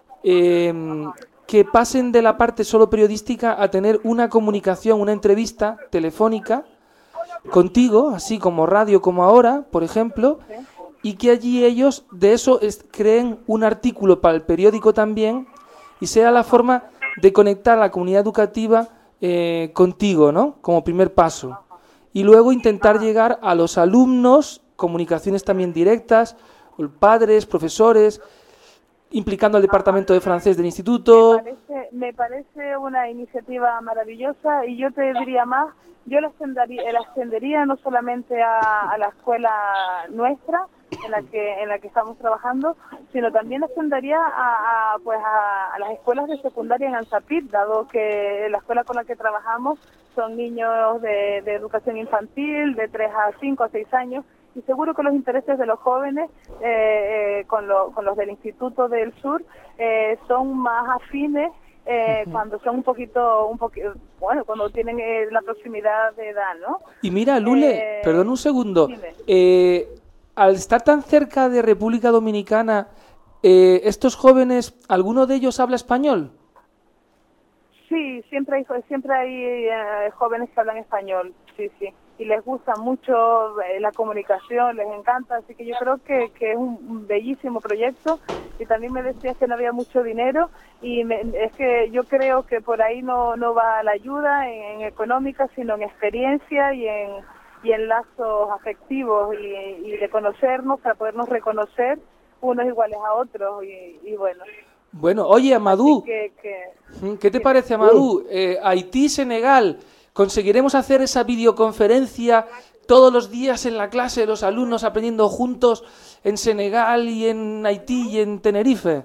que pasen de la parte solo periodística a tener una comunicación, una entrevista telefónica contigo, así como radio como ahora, por ejemplo, y que allí ellos de eso creen un artículo para el periódico también, y sea la forma de conectar a la comunidad educativa contigo, ¿no? Como primer paso. Y luego intentar llegar a los alumnos, comunicaciones también directas, padres, profesores, implicando al departamento de francés del instituto. Me parece una iniciativa maravillosa, y yo te diría más, yo la extendería no solamente a la escuela nuestra en la que estamos trabajando, sino también la extendería a las escuelas de secundaria en Ansapit, dado que la escuela con la que trabajamos son niños de educación infantil de 3 a 5 a 6 años, y seguro que los intereses de los jóvenes con los del Instituto del Sur son más afines cuando son un poquito, bueno, cuando tienen la proximidad de edad, ¿no? Y mira, Lule, perdón un segundo, al estar tan cerca de República Dominicana, estos jóvenes, ¿alguno de ellos habla español? Sí, siempre hay jóvenes que hablan español, sí, y les gusta mucho la comunicación, les encanta, así que yo creo que es un bellísimo proyecto. Y también me decías que no había mucho dinero, y es que yo creo que por ahí no va la ayuda en económica, sino en experiencia y en lazos afectivos y de conocernos para podernos reconocer unos iguales a otros, y bueno. Bueno, oye, Amadou, ¿qué te parece, Amadou? Haití, Senegal, ¿conseguiremos hacer esa videoconferencia todos los días en la clase, los alumnos aprendiendo juntos en Senegal y en Haití y en Tenerife?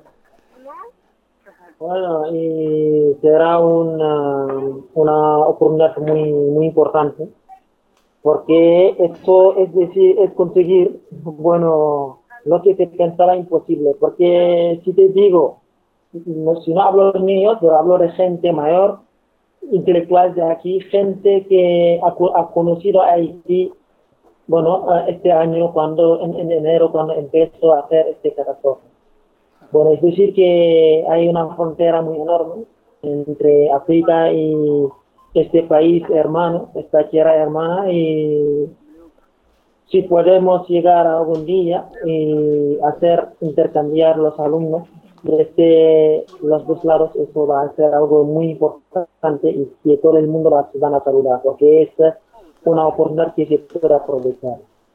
Bueno, y será una oportunidad muy importante, porque esto es conseguir, bueno, lo que se pensaba imposible, porque si te digo, si no hablo de niños, pero hablo de gente mayor, intelectual de aquí, gente que ha conocido a Haití, bueno, este año, en enero, cuando empezó a hacer este catástrofe. Bueno, es decir que hay una frontera muy enorme entre África y este país hermano, esta tierra hermana, y si podemos llegar algún día y intercambiar los alumnos desde los dos lados, eso va a ser algo muy importante y que todo el mundo van a saludar, porque es una oportunidad que se puede aprovechar.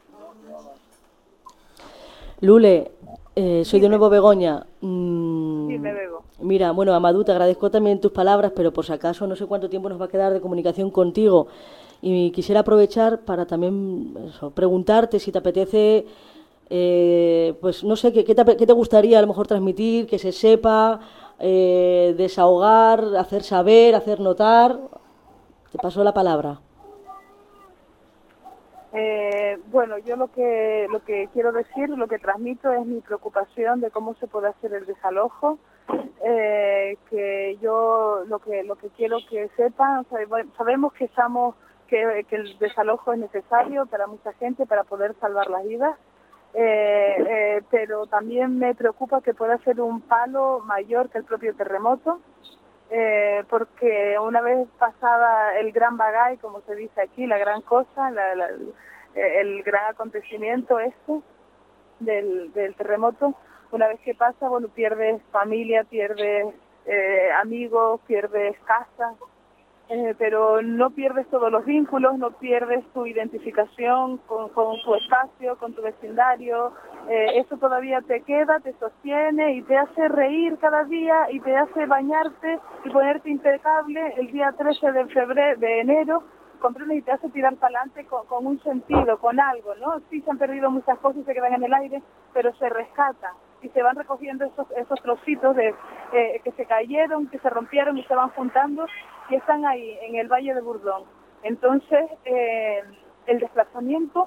Lule, soy de nuevo Begoña. Sí, me bebo. Mira, bueno, Amadou, te agradezco también tus palabras, pero por si acaso no sé cuánto tiempo nos va a quedar de comunicación contigo, y quisiera aprovechar para también preguntarte si te apetece, pues no sé, ¿qué te gustaría a lo mejor transmitir, que se sepa, desahogar, hacer saber, hacer notar. Te paso la palabra. Bueno, yo lo que quiero decir, lo que transmito es mi preocupación de cómo se puede hacer el desalojo, que yo lo que quiero que sepan, sabemos que el desalojo es necesario para mucha gente para poder salvar las vidas, pero también me preocupa que pueda ser un palo mayor que el propio terremoto, porque una vez pasada el gran bagay, como se dice aquí, la gran cosa, el gran acontecimiento del terremoto, una vez que pasa, bueno, pierdes familia, pierdes amigos, pierdes casa, pero no pierdes todos los vínculos, no pierdes tu identificación con tu espacio, con tu vecindario. Eso todavía te queda, te sostiene y te hace reír cada día y te hace bañarte y ponerte impecable el día 13 de enero, y te hace tirar para adelante con un sentido, con algo, ¿no? Sí, se han perdido muchas cosas y se quedan en el aire, pero se rescatan y se van recogiendo esos trocitos que se cayeron, que se rompieron y se van juntando, y están ahí, en el Valle de Burdón. Entonces, el desplazamiento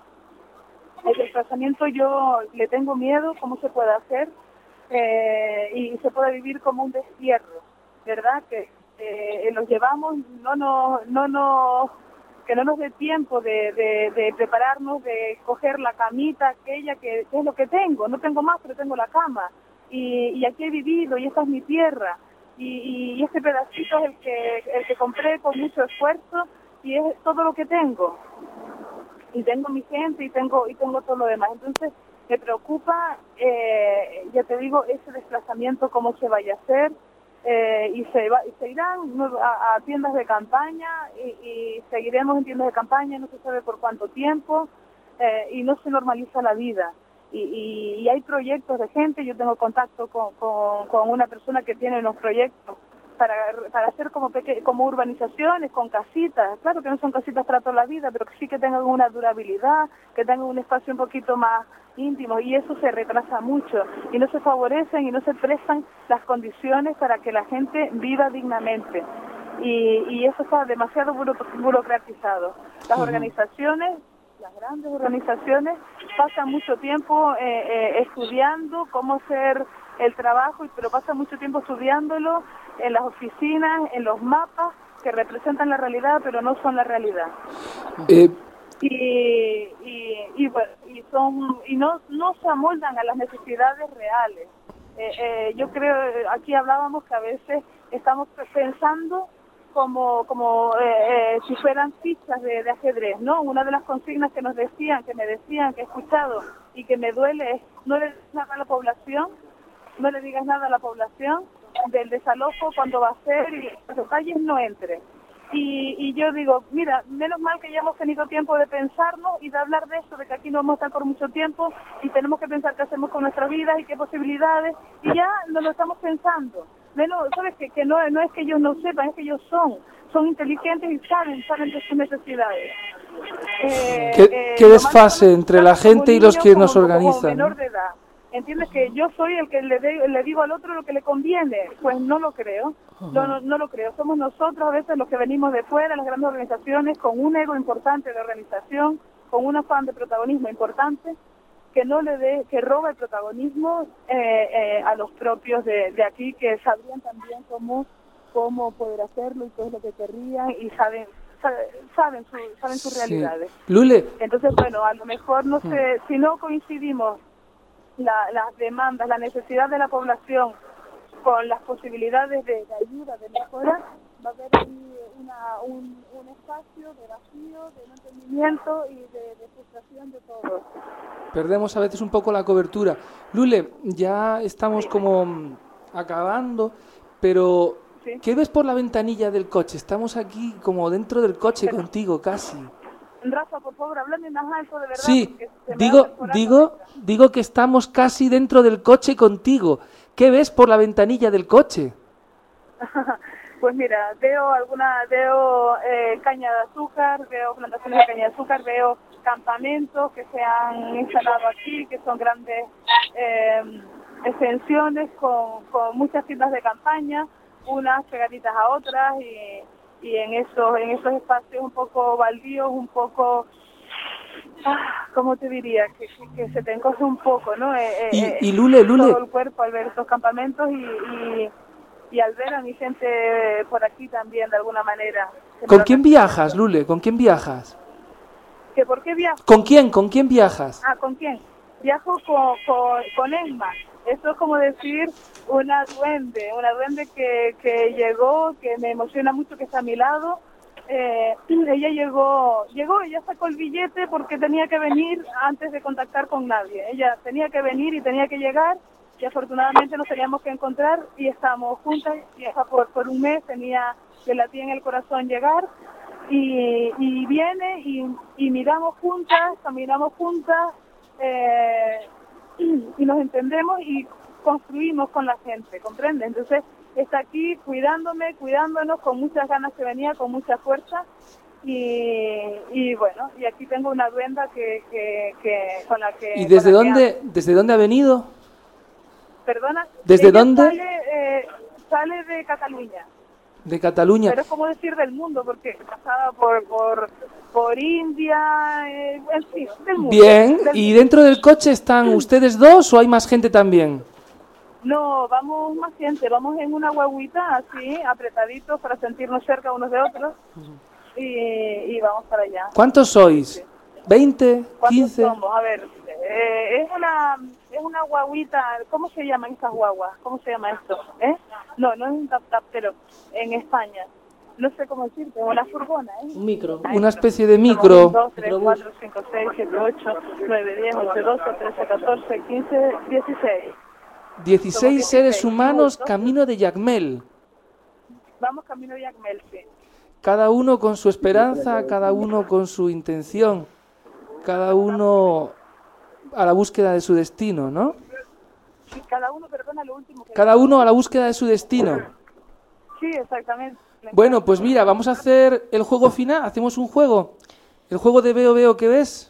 yo le tengo miedo, cómo se puede hacer, y se puede vivir como un destierro, ¿verdad? Que los llevamos, que no nos dé tiempo de prepararnos, de coger la camita aquella que es lo que tengo. No tengo más, pero tengo la cama. Y aquí he vivido, y esta es mi tierra. Y este pedacito es el que compré con mucho esfuerzo, y es todo lo que tengo. Y tengo mi gente, y tengo todo lo demás. Entonces, me preocupa, ya te digo, ese desplazamiento, cómo se vaya a hacer. Y se irán a tiendas de campaña y seguiremos en tiendas de campaña, no se sabe por cuánto tiempo, y no se normaliza la vida. Y hay proyectos de gente. Yo tengo contacto con una persona que tiene unos proyectos para hacer como urbanizaciones con casitas. Claro que no son casitas para toda la vida, pero que sí que tengan una durabilidad, que tengan un espacio un poquito más íntimo, y eso se retrasa mucho y no se favorecen y no se prestan las condiciones para que la gente viva dignamente, y eso está demasiado burocratizado. Las organizaciones, las grandes organizaciones, pasan mucho tiempo estudiando cómo hacer el trabajo, pero pasan mucho tiempo estudiándolo en las oficinas, en los mapas que representan la realidad, pero no son la realidad. Y no se amoldan a las necesidades reales. Yo creo, aquí hablábamos que a veces estamos pensando como si fueran fichas de ajedrez, ¿no? Una de las consignas que me decían, que he escuchado y que me duele es: no le digas nada a la población, del desalojo, cuándo va a ser, y los calles no entre. Y yo digo, mira, menos mal que ya hemos tenido tiempo de pensarnos y de hablar de esto, de que aquí no vamos a estar por mucho tiempo y tenemos que pensar qué hacemos con nuestras vidas y qué posibilidades, y ya nos lo estamos pensando. Menos, sabes que no es que ellos no sepan, es que ellos son inteligentes y saben de sus necesidades. ¿Qué desfase entre la gente y los que nos organizan? Como menor de edad. ¿Entiendes? Que yo soy el que le digo al otro lo que le conviene. Pues no lo creo. No lo creo. Somos nosotros a veces los que venimos de fuera, las grandes organizaciones, con un ego importante de organización, con un afán de protagonismo importante, que roba el protagonismo a los propios de aquí, que sabrían también cómo poder hacerlo y qué es lo que querrían, y saben sus realidades. Lule. Entonces, bueno, a lo mejor no sé, si no coincidimos las demandas, la necesidad de la población con las posibilidades de ayuda, de mejora, va a haber ahí un espacio de vacío, de no entendimiento y de frustración de todos. Perdemos a veces un poco la cobertura. Lule, ya estamos como acabando, pero ¿sí? ¿Qué ves por la ventanilla del coche? Estamos aquí como dentro del coche contigo, casi. Rafa, por favor, háblame más alto, de verdad. Sí, digo que estamos casi dentro del coche contigo. ¿Qué ves por la ventanilla del coche? Pues mira, veo caña de azúcar, veo plantaciones de caña de azúcar, veo campamentos que se han instalado aquí, que son grandes extensiones con muchas tiendas de campaña, unas pegaditas a otras, y en esos espacios un poco baldíos, un poco, ¿cómo te diría? Que se te encoge un poco, ¿no? Y Lule. Todo el cuerpo al ver estos campamentos y al ver a mi gente por aquí también, de alguna manera. ¿Con quién viajas, Lule? ¿Con quién viajas? ¿Que por qué viajo? ¿Con quién viajas? ¿Con quién? Viajo con Emma. Eso es como decir una duende que llegó, que me emociona mucho, que está a mi lado. Ella llegó, ella sacó el billete porque tenía que venir antes de contactar con nadie. Ella tenía que venir y tenía que llegar, y afortunadamente nos teníamos que encontrar y estábamos juntas. Y por un mes le latía en el corazón llegar, y viene y miramos juntas, caminamos juntas, y nos entendemos y construimos con la gente, ¿comprendes? Entonces está aquí cuidándonos con muchas ganas, que venía con mucha fuerza, y bueno, y aquí tengo una duenda que con la que... ¿Y desde dónde ha venido? ¿Perdona? ¿Desde Ella dónde? Sale de Cataluña. De Cataluña. Pero es como decir del mundo, porque pasaba por India, en fin, del mundo. Bien, del ¿y mundo. dentro del coche están ustedes dos o hay más gente también? No, vamos más gente, vamos en una guaguita así, apretaditos para sentirnos cerca unos de otros y vamos para allá. ¿Cuántos sois? ¿20? ¿Cuántos ¿15? somos? A ver, es una guaguita, ¿cómo se llaman estas guaguas? ¿Cómo se llama esto? No es un tap-tap, pero en España, no sé cómo decirte, una furgona, Un micro. Una especie de micro. 2, 3, 4, 5, 6, 7, 8, 9, 10, 11, 12, 13, 14, 15, 16. 16 seres humanos camino de Jacmel. Vamos camino de Jacmel, sí. Cada uno con su esperanza, cada uno con su intención, cada uno a la búsqueda de su destino, ¿no? Sí, cada uno, perdona, lo último. Cada uno a la búsqueda de su destino. Sí, exactamente. Bueno, pues mira, vamos a hacer el juego final, hacemos un juego. El juego de veo que ves.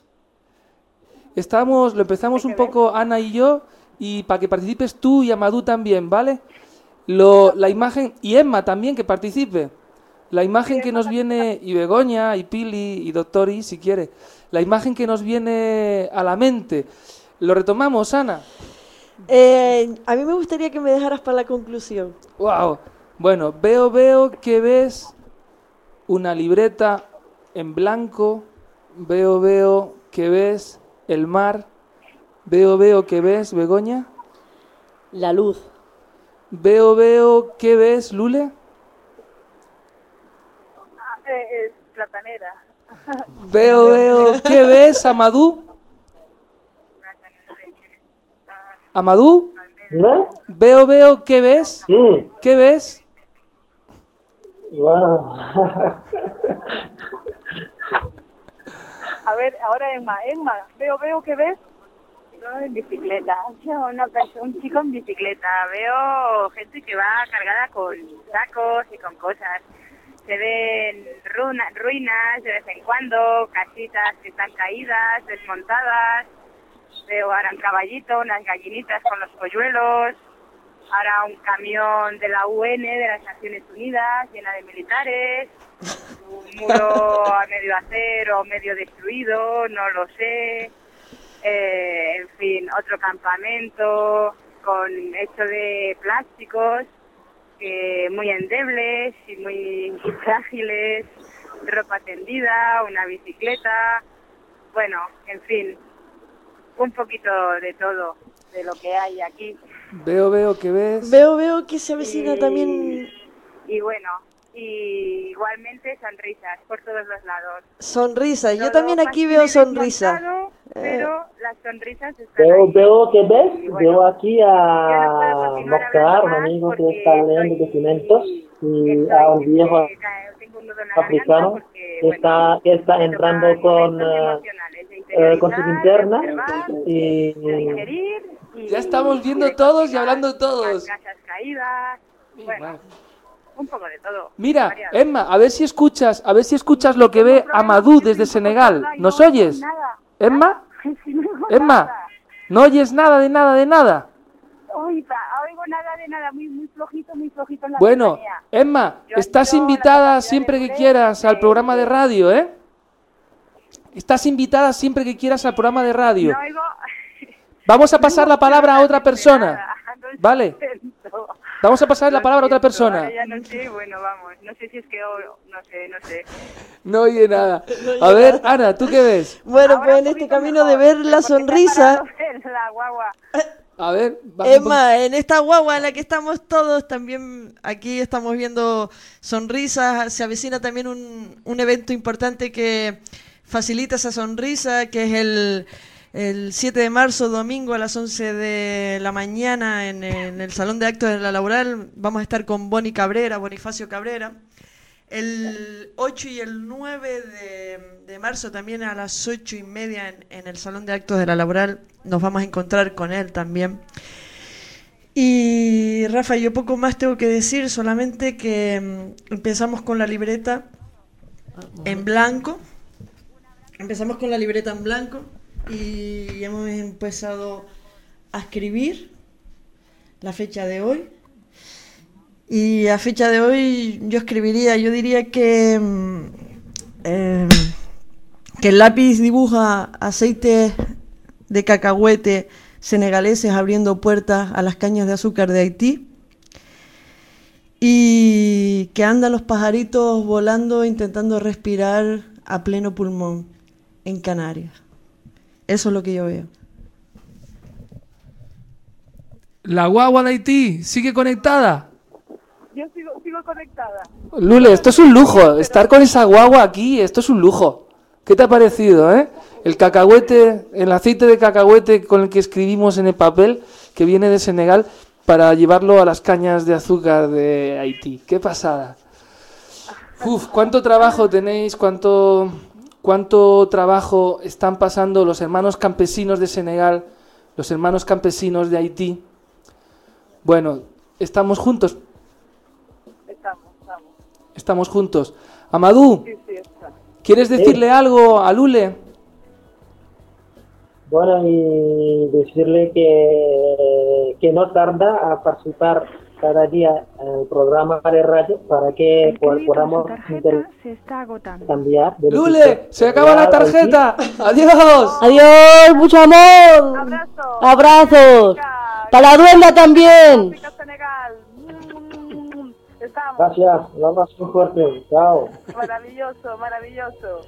Lo empezamos un poco Ana y yo, y para que participes tú y Amadou también, ¿vale? La imagen, y Emma también que participe. La imagen que nos viene, y Begoña, y Pili, y Doctori, si quiere. La imagen que nos viene a la mente. ¿Lo retomamos, Ana? A mí me gustaría que me dejaras para la conclusión. Wow. Bueno, veo que ves una libreta en blanco. Veo que ves el mar. Veo que ves, Begoña. La luz. Veo que ves, Lule. Es platanera. Veo que ves, Amadou. Amadou. ¿No? Veo que ves. Sí. ¿Qué ves? Wow. A ver, ahora Emma, veo que ves. En bicicleta, un chico en bicicleta, veo gente que va cargada con sacos y con cosas, se ven ruinas de vez en cuando, casitas que están caídas, desmontadas, veo ahora un caballito, unas gallinitas con los polluelos, ahora un camión de la UN, de las Naciones Unidas, llena de militares, un muro a medio hacer o medio destruido, no lo sé. En fin, otro campamento hecho de plásticos muy endebles y muy frágiles, ropa tendida, una bicicleta, bueno, en fin, un poquito de todo, de lo que hay aquí. Veo que ves. Veo que se avecina también. Y bueno, y igualmente sonrisas por todos los lados. Sonrisas, yo Todo también aquí veo sonrisas. desmontado, pero las sonrisas están ahí. Veo que ves, Y bueno, veo aquí yo no a puedo continuar Moscar, hablando un más amigo que porque está leyendo documentos, y a un viejo tengo un nudo en la africano garganta porque, que está entrando con sus linternas y Ya estamos viendo todos y hablando todos. casas caídas, bueno, un poco de todo. Mira, variado. Emma, a ver si escuchas lo que ve Amadou desde Senegal. ¿Nos oyes? Emma, Emma, ¿no oyes nada de nada? Oigo nada de nada, muy flojito en la Bueno, sintonía. Emma, Yo estás tengo la invitada capacidad siempre de que poder, quieras al programa de radio, ¿eh? Estás invitada siempre que quieras al programa de radio. No oigo... Vamos a pasar la palabra a otra persona, ¿vale? Vamos a pasar la palabra a otra persona. Ahora ya no sé, bueno, vamos, no sé si es que no sé. No oye nada. A ver, Ana, ¿tú qué ves? Bueno, Ahora pues un en este poquito camino mejor, de ver porque la está sonrisa, parado la guagua. A ver, Emma, en esta guagua en la que estamos todos, también aquí estamos viendo sonrisas, se avecina también un evento importante que facilita esa sonrisa, que es el 7 de marzo, domingo, a las 11 de la mañana en el Salón de Actos de la Laboral. Vamos a estar con Bonifacio Cabrera. El 8 y el 9 de marzo también a las 8:30 en el Salón de Actos de la Laboral nos vamos a encontrar con él también. Y Rafa, yo poco más tengo que decir, solamente que empezamos con la libreta en blanco. Empezamos con la libreta en blanco y hemos empezado a escribir la fecha de hoy. Y a fecha de hoy yo diría que el lápiz dibuja aceites de cacahuete senegaleses abriendo puertas a las cañas de azúcar de Haití, y que andan los pajaritos volando intentando respirar a pleno pulmón en Canarias. Eso es lo que yo veo. ¿La guagua de Haití sigue conectada? Yo sigo conectada. Lule, esto es un lujo. Estar con esa guagua aquí, esto es un lujo. ¿Qué te ha parecido, El cacahuete, el aceite de cacahuete con el que escribimos en el papel, que viene de Senegal, para llevarlo a las cañas de azúcar de Haití. ¡Qué pasada! Uf, ¿cuánto trabajo tenéis? ¿Cuánto trabajo están pasando los hermanos campesinos de Senegal, los hermanos campesinos de Haití? Bueno, ¿estamos juntos? Estamos juntos. Amadou, ¿quieres decirle algo a Lule? Bueno, y decirle que no tarda a participar cada día en el programa de radio para que podamos cambiar. ¡Lule! ¡Se acaba la tarjeta! ¡Adiós! ¡Adiós! ¡Mucho amor! ¡Abrazos! ¡Para la duenda también! Gracias, un abrazo muy fuerte. Chao. Maravilloso, maravilloso.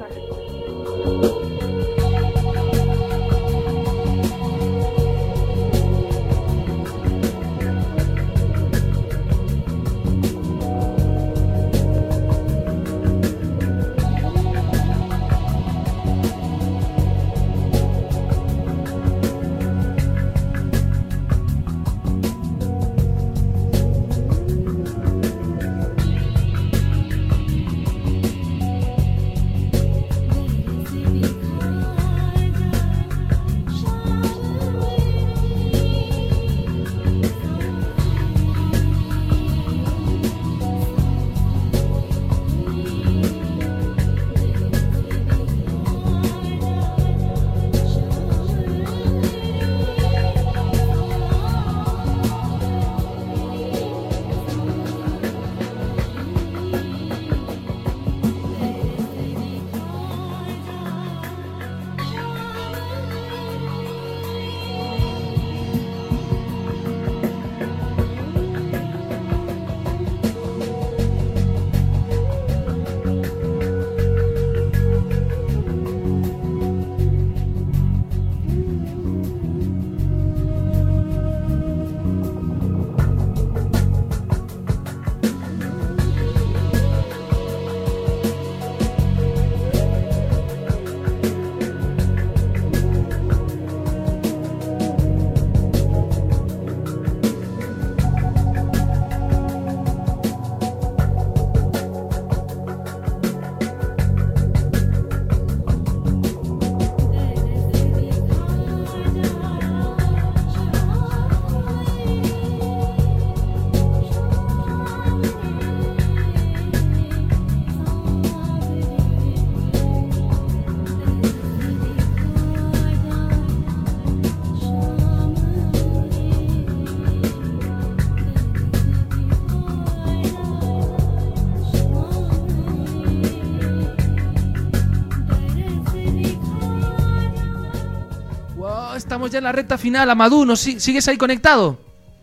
Estamos ya en la recta final. Amadou, ¿nos sigues ahí conectado?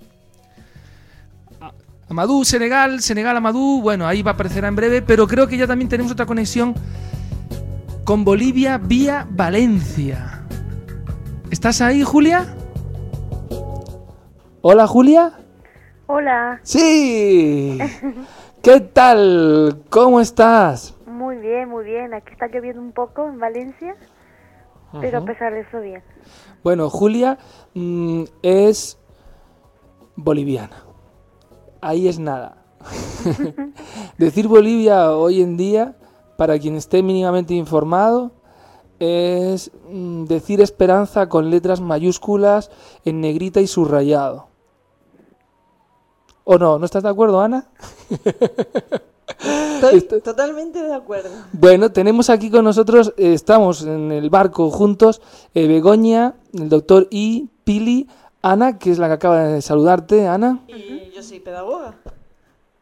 Amadou, Senegal, Amadou. Bueno, ahí va a aparecer en breve, pero creo que ya también tenemos otra conexión con Bolivia vía Valencia. ¿Estás ahí, Julia? Hola, Julia. Hola. Sí. ¿Qué tal? ¿Cómo estás? Muy bien, muy bien. Aquí está lloviendo un poco en Valencia, pero a pesar de eso bien. Bueno, Julia es boliviana. Ahí es nada. Decir Bolivia hoy en día, para quien esté mínimamente informado, es decir esperanza con letras mayúsculas en negrita y subrayado. ¿O no? ¿No estás de acuerdo, Ana? Estoy totalmente de acuerdo. Bueno, tenemos aquí con nosotros, estamos en el barco juntos, Begoña, el doctor I, Pili, Ana, que es la que acaba de saludarte, Ana. Y yo soy pedagoga.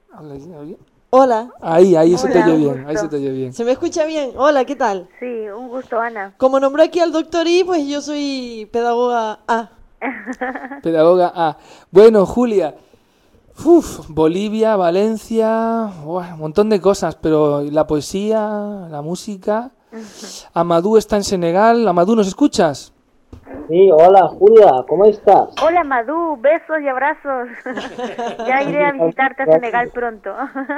¿Habla bien? Hola. Ahí se te Hola, oye un bien, ahí gusto. se te oye bien. ¿Se me escucha bien? Hola, ¿qué tal? Sí, un gusto, Ana. Como nombró aquí al doctor I, pues yo soy pedagoga A. Pedagoga A. Bueno, Julia, Bolivia, Valencia, un montón de cosas, pero la poesía, la música. Amadou está en Senegal. Amadou, ¿nos escuchas? Sí, hola Julia, ¿cómo estás? Hola, Madú, besos y abrazos. Ya iré a visitarte a Senegal pronto.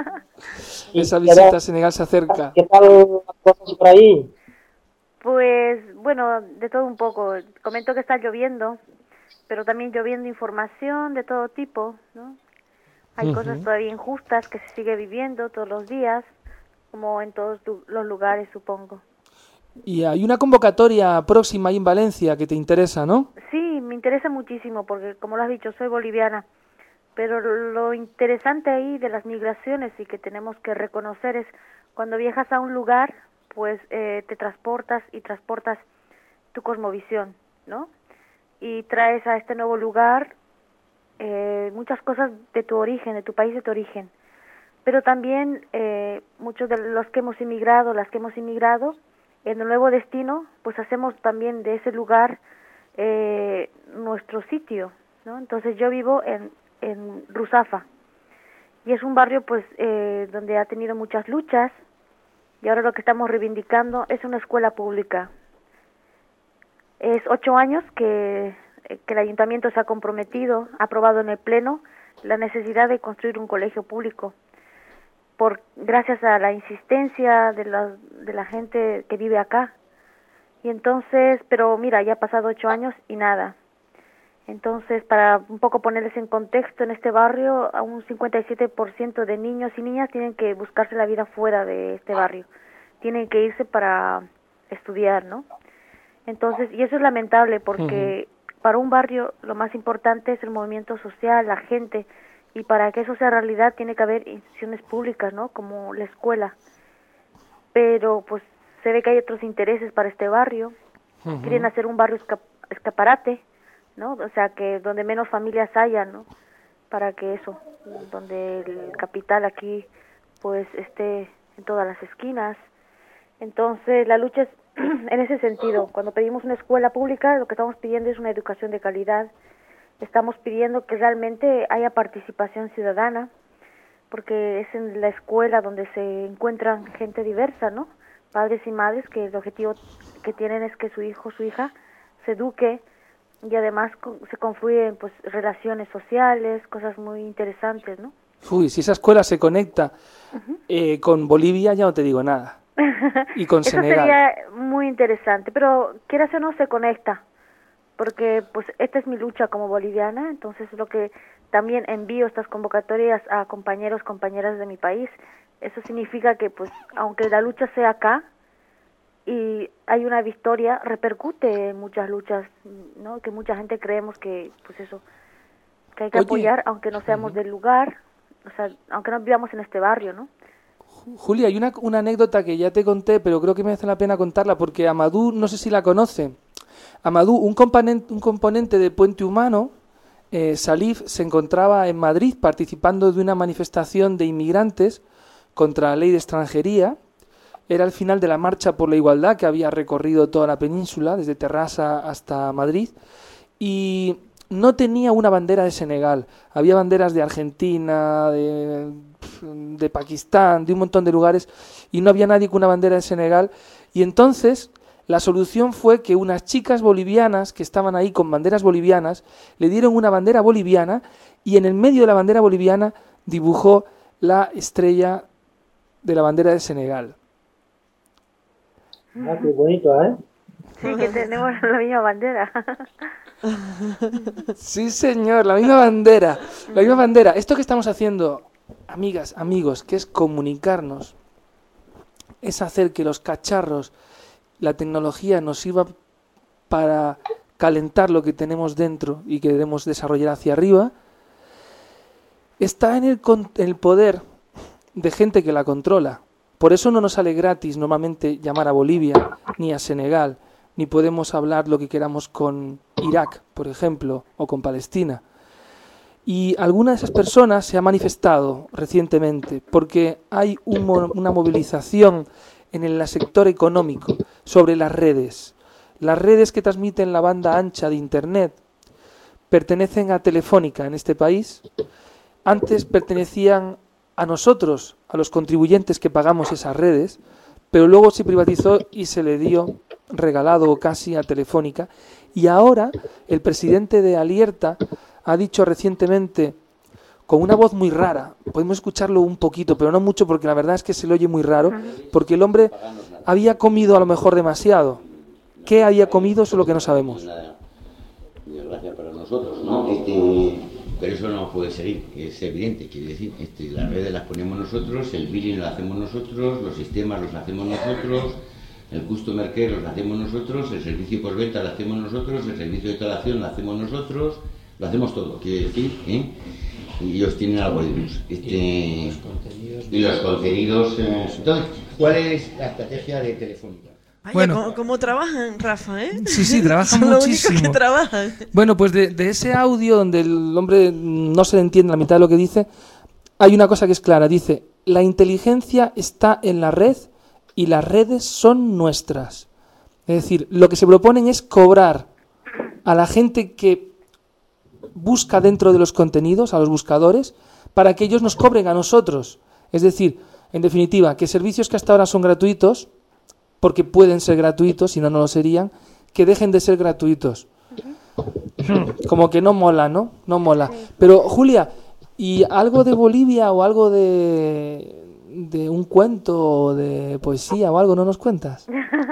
Esa visita a Senegal se acerca. ¿Qué tal las cosas por ahí? Pues, bueno, de todo un poco. Comento que está lloviendo, pero también lloviendo información de todo tipo, ¿no? Hay cosas todavía injustas que se sigue viviendo todos los días, como en todos los lugares, supongo. Y hay una convocatoria próxima ahí en Valencia que te interesa, ¿no? Sí, me interesa muchísimo porque, como lo has dicho, soy boliviana. Pero lo interesante ahí de las migraciones y que tenemos que reconocer es cuando viajas a un lugar, pues te transportas y transportas tu cosmovisión, ¿no? Y traes a este nuevo lugar muchas cosas de tu origen, de tu país de tu origen. Pero también muchos de los que hemos inmigrado, las que hemos inmigrado, en el nuevo destino, pues hacemos también de ese lugar nuestro sitio, ¿no? Entonces yo vivo en Ruzafa y es un barrio pues donde ha tenido muchas luchas y ahora lo que estamos reivindicando es una escuela pública. Es 8 años que el ayuntamiento se ha comprometido, ha aprobado en el pleno la necesidad de construir un colegio público. Gracias a la insistencia de la gente que vive acá. Y entonces, pero mira, ya ha pasado 8 años y nada. Entonces, para un poco ponerles en contexto, en este barrio, a un 57% de niños y niñas tienen que buscarse la vida fuera de este barrio. Tienen que irse para estudiar, ¿no? Entonces, y eso es lamentable porque para un barrio lo más importante es el movimiento social, la gente. Y para que eso sea realidad tiene que haber instituciones públicas, ¿no? Como la escuela. Pero pues se ve que hay otros intereses para este barrio. Quieren hacer un barrio escaparate, ¿no? O sea, que donde menos familias haya, ¿no? Para que eso, donde el capital aquí pues esté en todas las esquinas. Entonces la lucha es en ese sentido. Cuando pedimos una escuela pública, lo que estamos pidiendo es una educación de calidad. Estamos pidiendo que realmente haya participación ciudadana, porque es en la escuela donde se encuentran gente diversa, ¿no? Padres y madres que el objetivo que tienen es que su hijo o su hija se eduque y además se confluyen pues relaciones sociales, cosas muy interesantes, ¿no? Uy, si esa escuela se conecta con Bolivia, ya no te digo nada. Y con Eso Senegal. sería muy interesante, pero quieras o no se conecta. Porque pues esta es mi lucha como boliviana, entonces lo que también envío estas convocatorias a compañeros, compañeras de mi país, eso significa que pues aunque la lucha sea acá y hay una victoria, repercute en muchas luchas, ¿no? Que mucha gente creemos que pues eso, que hay que apoyar aunque no seamos del lugar, o sea, aunque no vivamos en este barrio, ¿no? Julia, hay una anécdota que ya te conté, pero creo que merece la pena contarla porque Amadou, no sé si la conoce. Amadou, un componente de Puente Humano, Salif, se encontraba en Madrid participando de una manifestación de inmigrantes contra la ley de extranjería. Era el final de la marcha por la igualdad que había recorrido toda la península, desde Terrassa hasta Madrid, y no tenía una bandera de Senegal. Había banderas de Argentina, de Pakistán, de un montón de lugares, y no había nadie con una bandera de Senegal. Y entonces la solución fue que unas chicas bolivianas que estaban ahí con banderas bolivianas le dieron una bandera boliviana y en el medio de la bandera boliviana dibujó la estrella de la bandera de Senegal. Ah, qué bonito, ¿eh? Sí, que tenemos la misma bandera. Sí, señor, la misma bandera. La misma bandera. Esto que estamos haciendo, amigas, amigos, que es comunicarnos, es hacer que los cacharros, la tecnología nos sirva para calentar lo que tenemos dentro y que queremos desarrollar hacia arriba, está en el poder de gente que la controla. Por eso no nos sale gratis normalmente llamar a Bolivia ni a Senegal, ni podemos hablar lo que queramos con Irak, por ejemplo, o con Palestina. Y alguna de esas personas se ha manifestado recientemente porque hay una movilización en el sector económico sobre las redes. Las redes que transmiten la banda ancha de Internet pertenecen a Telefónica en este país. Antes pertenecían a nosotros, a los contribuyentes que pagamos esas redes, pero luego se privatizó y se le dio regalado casi a Telefónica. Y ahora el presidente de Alierta ha dicho recientemente, con una voz muy rara, podemos escucharlo un poquito, pero no mucho porque la verdad es que se le oye muy raro, porque el hombre había comido a lo mejor demasiado. ¿Qué había comido? Eso es lo que no sabemos. Desgracia para nosotros, ¿no? Pero eso no puede seguir, es evidente, quiere decir, las redes las ponemos nosotros, el billing lo hacemos nosotros, los sistemas los hacemos nosotros, el customer care lo hacemos nosotros, el servicio por venta lo hacemos nosotros, el servicio de instalación lo hacemos nosotros, lo hacemos todo, quiere decir, y ellos tienen algoritmos. Y los contenidos. Entonces, ¿cuál es la estrategia de Telefónica? Vaya, Bueno. ¿cómo trabajan, Rafa, eh? Sí, trabajan Son muchísimo. los únicos que trabajan. Bueno, pues de ese audio donde el hombre no se le entiende la mitad de lo que dice, hay una cosa que es clara. Dice, la inteligencia está en la red y las redes son nuestras. Es decir, lo que se proponen es cobrar a la gente que busca dentro de los contenidos, a los buscadores, para que ellos nos cobren a nosotros. Es decir, en definitiva, que servicios que hasta ahora son gratuitos, porque pueden ser gratuitos, si no, no lo serían, que dejen de ser gratuitos. Como que no mola, ¿no? No mola. Pero, Julia, ¿y algo de Bolivia o algo de un cuento o de poesía o algo no nos cuentas?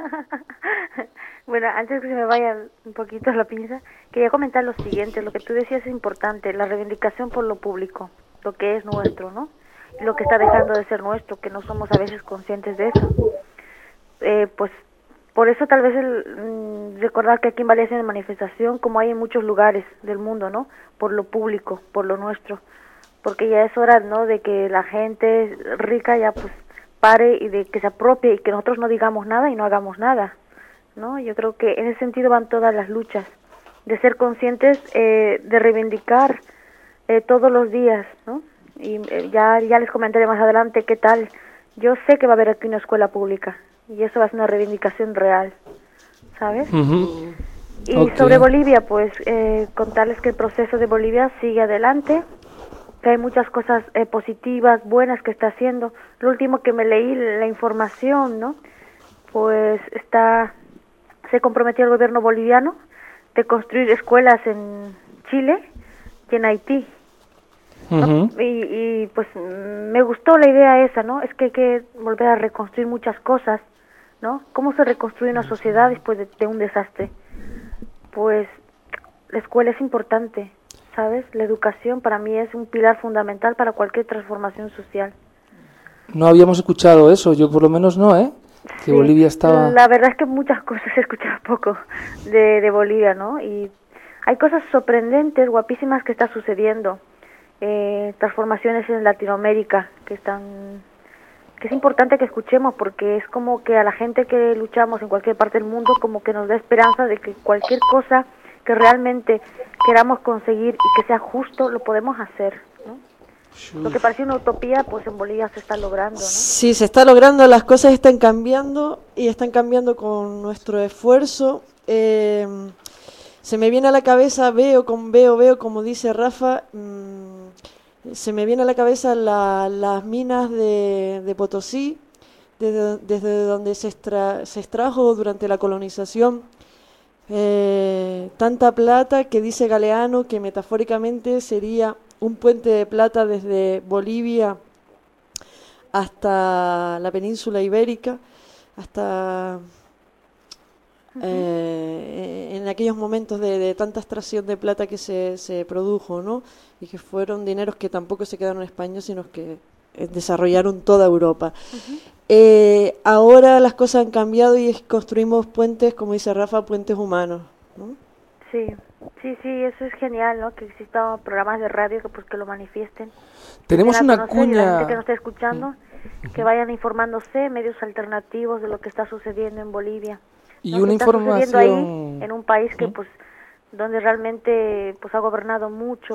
Bueno, antes que se me vaya un poquito la pinza, quería comentar lo siguiente. Lo que tú decías es importante, la reivindicación por lo público, lo que es nuestro, ¿no? Y lo que está dejando de ser nuestro, que no somos a veces conscientes de eso. Pues por eso tal vez recordar que aquí en Valencia hay una manifestación, como hay en muchos lugares del mundo, ¿no? Por lo público, por lo nuestro. Porque ya es hora, ¿no?, de que la gente rica ya pues pare y de que se apropie y que nosotros no digamos nada y no hagamos nada, ¿no? Yo creo que en ese sentido van todas las luchas, de ser conscientes, de reivindicar todos los días, ¿no? Y ya les comentaré más adelante qué tal. Yo sé que va a haber aquí una escuela pública y eso va a ser una reivindicación real, ¿sabes? Y Okay. sobre Bolivia, pues contarles que el proceso de Bolivia sigue adelante, que hay muchas cosas positivas, buenas que está haciendo. Lo último que me leí, la información, ¿no? Pues se comprometió el gobierno boliviano de construir escuelas en Chile y en Haití, ¿no? Y pues me gustó la idea esa, ¿no? Es que hay que volver a reconstruir muchas cosas, ¿no? ¿Cómo se reconstruye una sociedad después de un desastre? Pues la escuela es importante, ¿sabes? La educación para mí es un pilar fundamental para cualquier transformación social. No habíamos escuchado eso, yo por lo menos no, ¿eh? Que Sí, Bolivia estaba... La verdad es que muchas cosas he escuchado poco de Bolivia, ¿no? Y hay cosas sorprendentes, guapísimas que está sucediendo. Transformaciones en Latinoamérica que es importante que escuchemos, porque es como que a la gente que luchamos en cualquier parte del mundo como que nos da esperanza de que cualquier cosa que realmente queramos conseguir y que sea justo lo podemos hacer, ¿no? Lo que parecía una utopía, pues en Bolivia se está logrando, ¿no? Sí, se está logrando, las cosas están cambiando y están cambiando con nuestro esfuerzo. Se me viene a la cabeza, veo, como dice Rafa, se me viene a la cabeza las minas de Potosí, desde donde se extrajo durante la colonización tanta plata que dice Galeano que metafóricamente sería un puente de plata desde Bolivia hasta la península ibérica, hasta en aquellos momentos de tanta extracción de plata que se produjo, ¿no? Y que fueron dineros que tampoco se quedaron en España, sino que desarrollaron toda Europa. Ahora las cosas han cambiado y construimos puentes, como dice Rafa, puentes humanos, ¿no? Sí, eso es genial, ¿no? Que existan programas de radio que lo manifiesten. Tenemos una Y la cuña... gente que nos está escuchando, que vayan informándose, medios alternativos de lo que está sucediendo en Bolivia. Y ¿no? una Que está sucediendo ahí, información... en un país que, pues, donde realmente pues ha gobernado mucho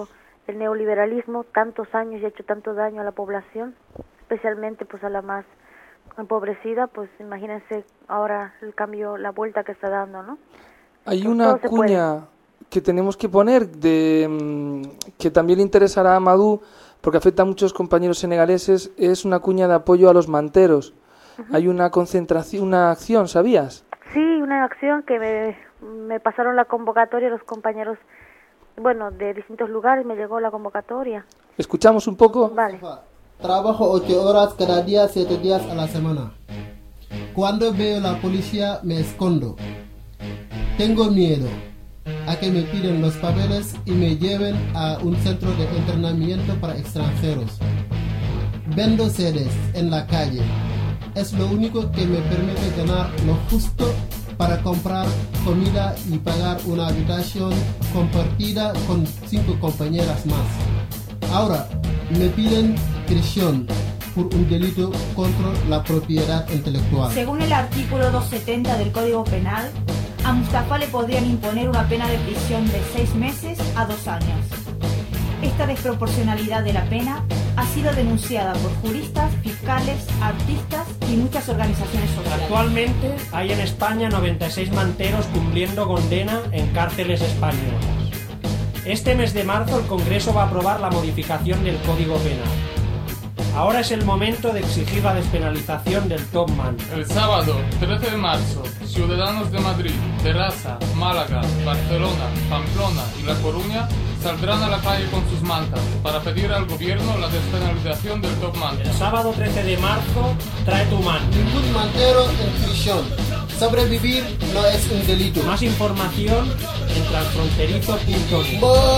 el neoliberalismo tantos años y ha hecho tanto daño a la población, especialmente pues a la más empobrecida, pues imagínense ahora el cambio, la vuelta que está dando, ¿no? Hay Todo una se cuña que tenemos que poner que también le interesará a Amadou porque afecta a muchos compañeros senegaleses, es una cuña de apoyo a los manteros. Hay una concentración, una acción, ¿sabías? Sí, una acción que me pasaron la convocatoria los compañeros, bueno, de distintos lugares me llegó la convocatoria. ¿Escuchamos un poco? Vale. Trabajo 8 horas cada día, 7 días a la semana. Cuando veo la policía me escondo. Tengo miedo a que me piden los papeles y me lleven a un centro de entrenamiento para extranjeros. Vendo sedes en la calle. Es lo único que me permite ganar lo justo para comprar comida y pagar una habitación compartida con 5 compañeras más. Ahora me piden prisión por un delito contra la propiedad intelectual. Según el artículo 270 del Código Penal, a Mustafa le podrían imponer una pena de prisión de 6 meses a 2 años. Esta desproporcionalidad de la pena ha sido denunciada por juristas, fiscales, artistas y muchas organizaciones sociales. Actualmente hay en España 96 manteros cumpliendo condena en cárceles españolas. Este mes de marzo el Congreso va a aprobar la modificación del Código Penal. Ahora es el momento de exigir la despenalización del top man. El sábado 13 de marzo, ciudadanos de Madrid, Terrassa, Málaga, Barcelona, Pamplona y La Coruña saldrán a la calle con sus mantas para pedir al gobierno la despenalización del top man. El sábado 13 de marzo, trae tu man. Ningún mantero en prisión. Sobrevivir no es un delito. Más información en transfronterizo.net.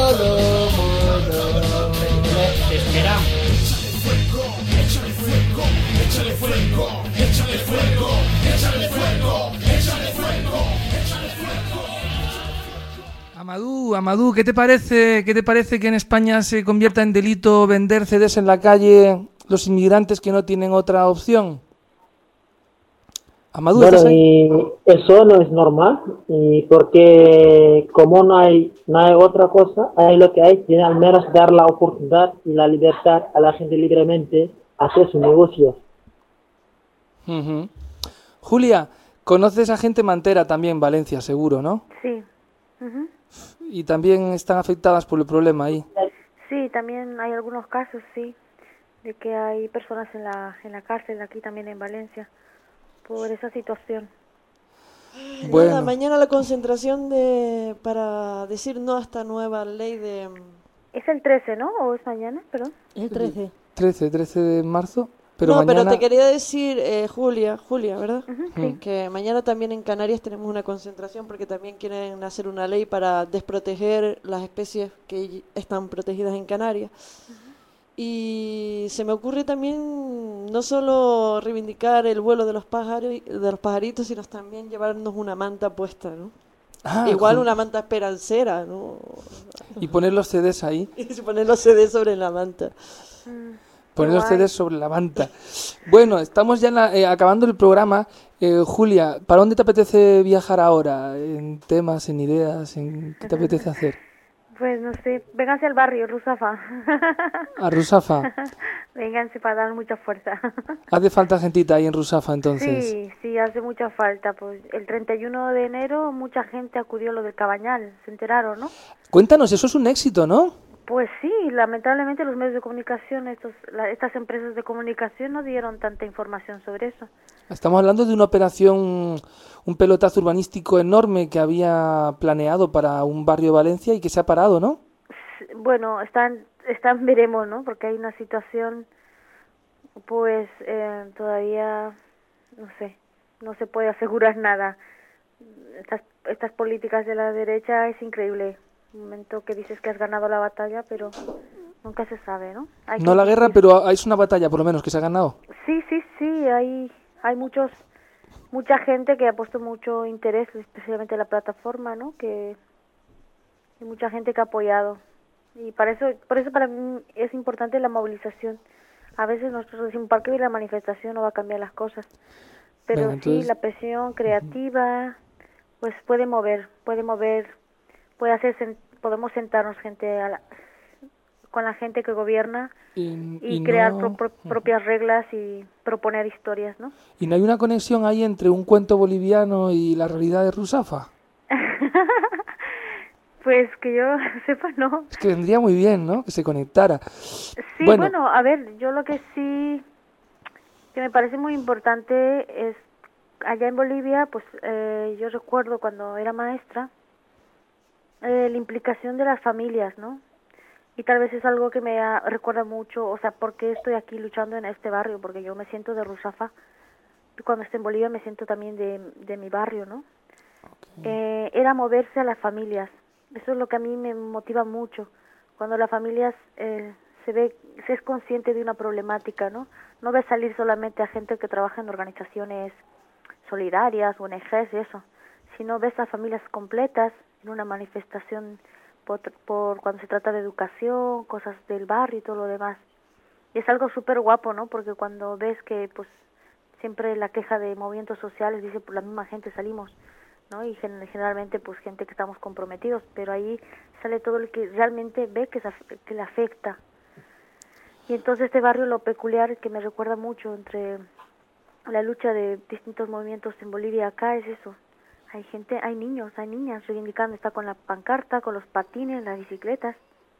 Te esperamos. Échale fuego, échale fuego, échale fuego, échale fuego, échale fuego, échale fuego. Amadou, ¿qué te parece que en España se convierta en delito vender CDs en la calle los inmigrantes que no tienen otra opción? Amadou, bueno, y eso no es normal, y porque como no hay otra cosa, hay lo que hay, tiene al menos dar la oportunidad y la libertad a la gente libremente hacer su negocio. Uh-huh. Julia, conoces a gente mantera también en Valencia, seguro, ¿no? Sí. Uh-huh. Y también están afectadas por el problema ahí. Sí, también hay algunos casos, sí, de que hay personas en la cárcel aquí también en Valencia por esa situación. Bueno. Nada, mañana la concentración para decir no a esta nueva ley de... Es el 13, ¿no? ¿O es mañana? Perdón. El 13. 13 de marzo. Pero no, mañana... pero te quería decir, Julia, ¿verdad? Sí. Que mañana también en Canarias tenemos una concentración porque también quieren hacer una ley para desproteger las especies que están protegidas en Canarias. Y se me ocurre también no solo reivindicar el vuelo de los pajaritos, sino también llevarnos una manta puesta, ¿no? Igual una manta esperancera, ¿no? Y poner los CDs ahí. Y poner los CDs sobre la manta. Poner los CDs sobre la manta. Bueno, estamos ya acabando el programa. Julia, ¿para dónde te apetece viajar ahora? ¿En temas, en ideas? ¿Qué te apetece hacer? Pues no sé, vénganse al barrio, Rusafa. ¿A Rusafa? Vénganse para dar mucha fuerza. ¿Hace falta gentita ahí en Rusafa entonces? Sí, hace mucha falta. Pues el 31 de enero mucha gente acudió a lo del Cabañal, se enteraron, ¿no? Cuéntanos, eso es un éxito, ¿no? Pues sí, lamentablemente los medios de comunicación, estas empresas de comunicación no dieron tanta información sobre eso. Estamos hablando de una operación, un pelotazo urbanístico enorme que había planeado para un barrio de Valencia y que se ha parado, ¿no? Bueno, están veremos, ¿no? Porque hay una situación, pues todavía, no sé, no se puede asegurar nada. Estas políticas de la derecha es increíble. Un momento que dices que has ganado la batalla, pero nunca se sabe, ¿no? No la guerra, pero es una batalla, por lo menos, que se ha ganado. Sí, hay mucha gente que ha puesto mucho interés, especialmente en la plataforma, ¿no? Que hay mucha gente que ha apoyado. Y por eso para mí es importante la movilización. A veces nosotros decimos, ¿para qué ir a la manifestación? No va a cambiar las cosas. Pero bueno, entonces... sí, la presión creativa, pues puede mover, podemos sentarnos gente con la gente que gobierna y no- crear propias reglas y proponer historias, ¿no? ¿Y no hay una conexión ahí entre un cuento boliviano y la realidad de Rusafa? Pues que yo sepa, no. Es que vendría muy bien, ¿no? Que se conectara. Sí, bueno, a ver, yo lo que sí que me parece muy importante es allá en Bolivia, pues yo recuerdo cuando era maestra la implicación de las familias, ¿no? Y tal vez es algo que recuerda mucho, o sea, ¿por qué estoy aquí luchando en este barrio? Porque yo me siento de Rusafa. Y cuando estoy en Bolivia me siento también de mi barrio, ¿no? Era moverse a las familias. Eso es lo que a mí me motiva mucho. Cuando las familias se es consciente de una problemática, ¿no? No ves salir solamente a gente que trabaja en organizaciones solidarias, ONGs y eso, sino ves a familias completas en una manifestación por cuando se trata de educación, cosas del barrio y todo lo demás. Y es algo súper guapo, ¿no? Porque cuando ves que, pues, siempre la queja de movimientos sociales dice, por la misma gente salimos, ¿no? Y generalmente, pues, gente que estamos comprometidos, pero ahí sale todo el que realmente ve que le afecta. Y entonces este barrio, lo peculiar que me recuerda mucho entre la lucha de distintos movimientos en Bolivia acá es eso. Hay gente, hay niños, hay niñas reivindicando, está con la pancarta, con los patines, las bicicletas,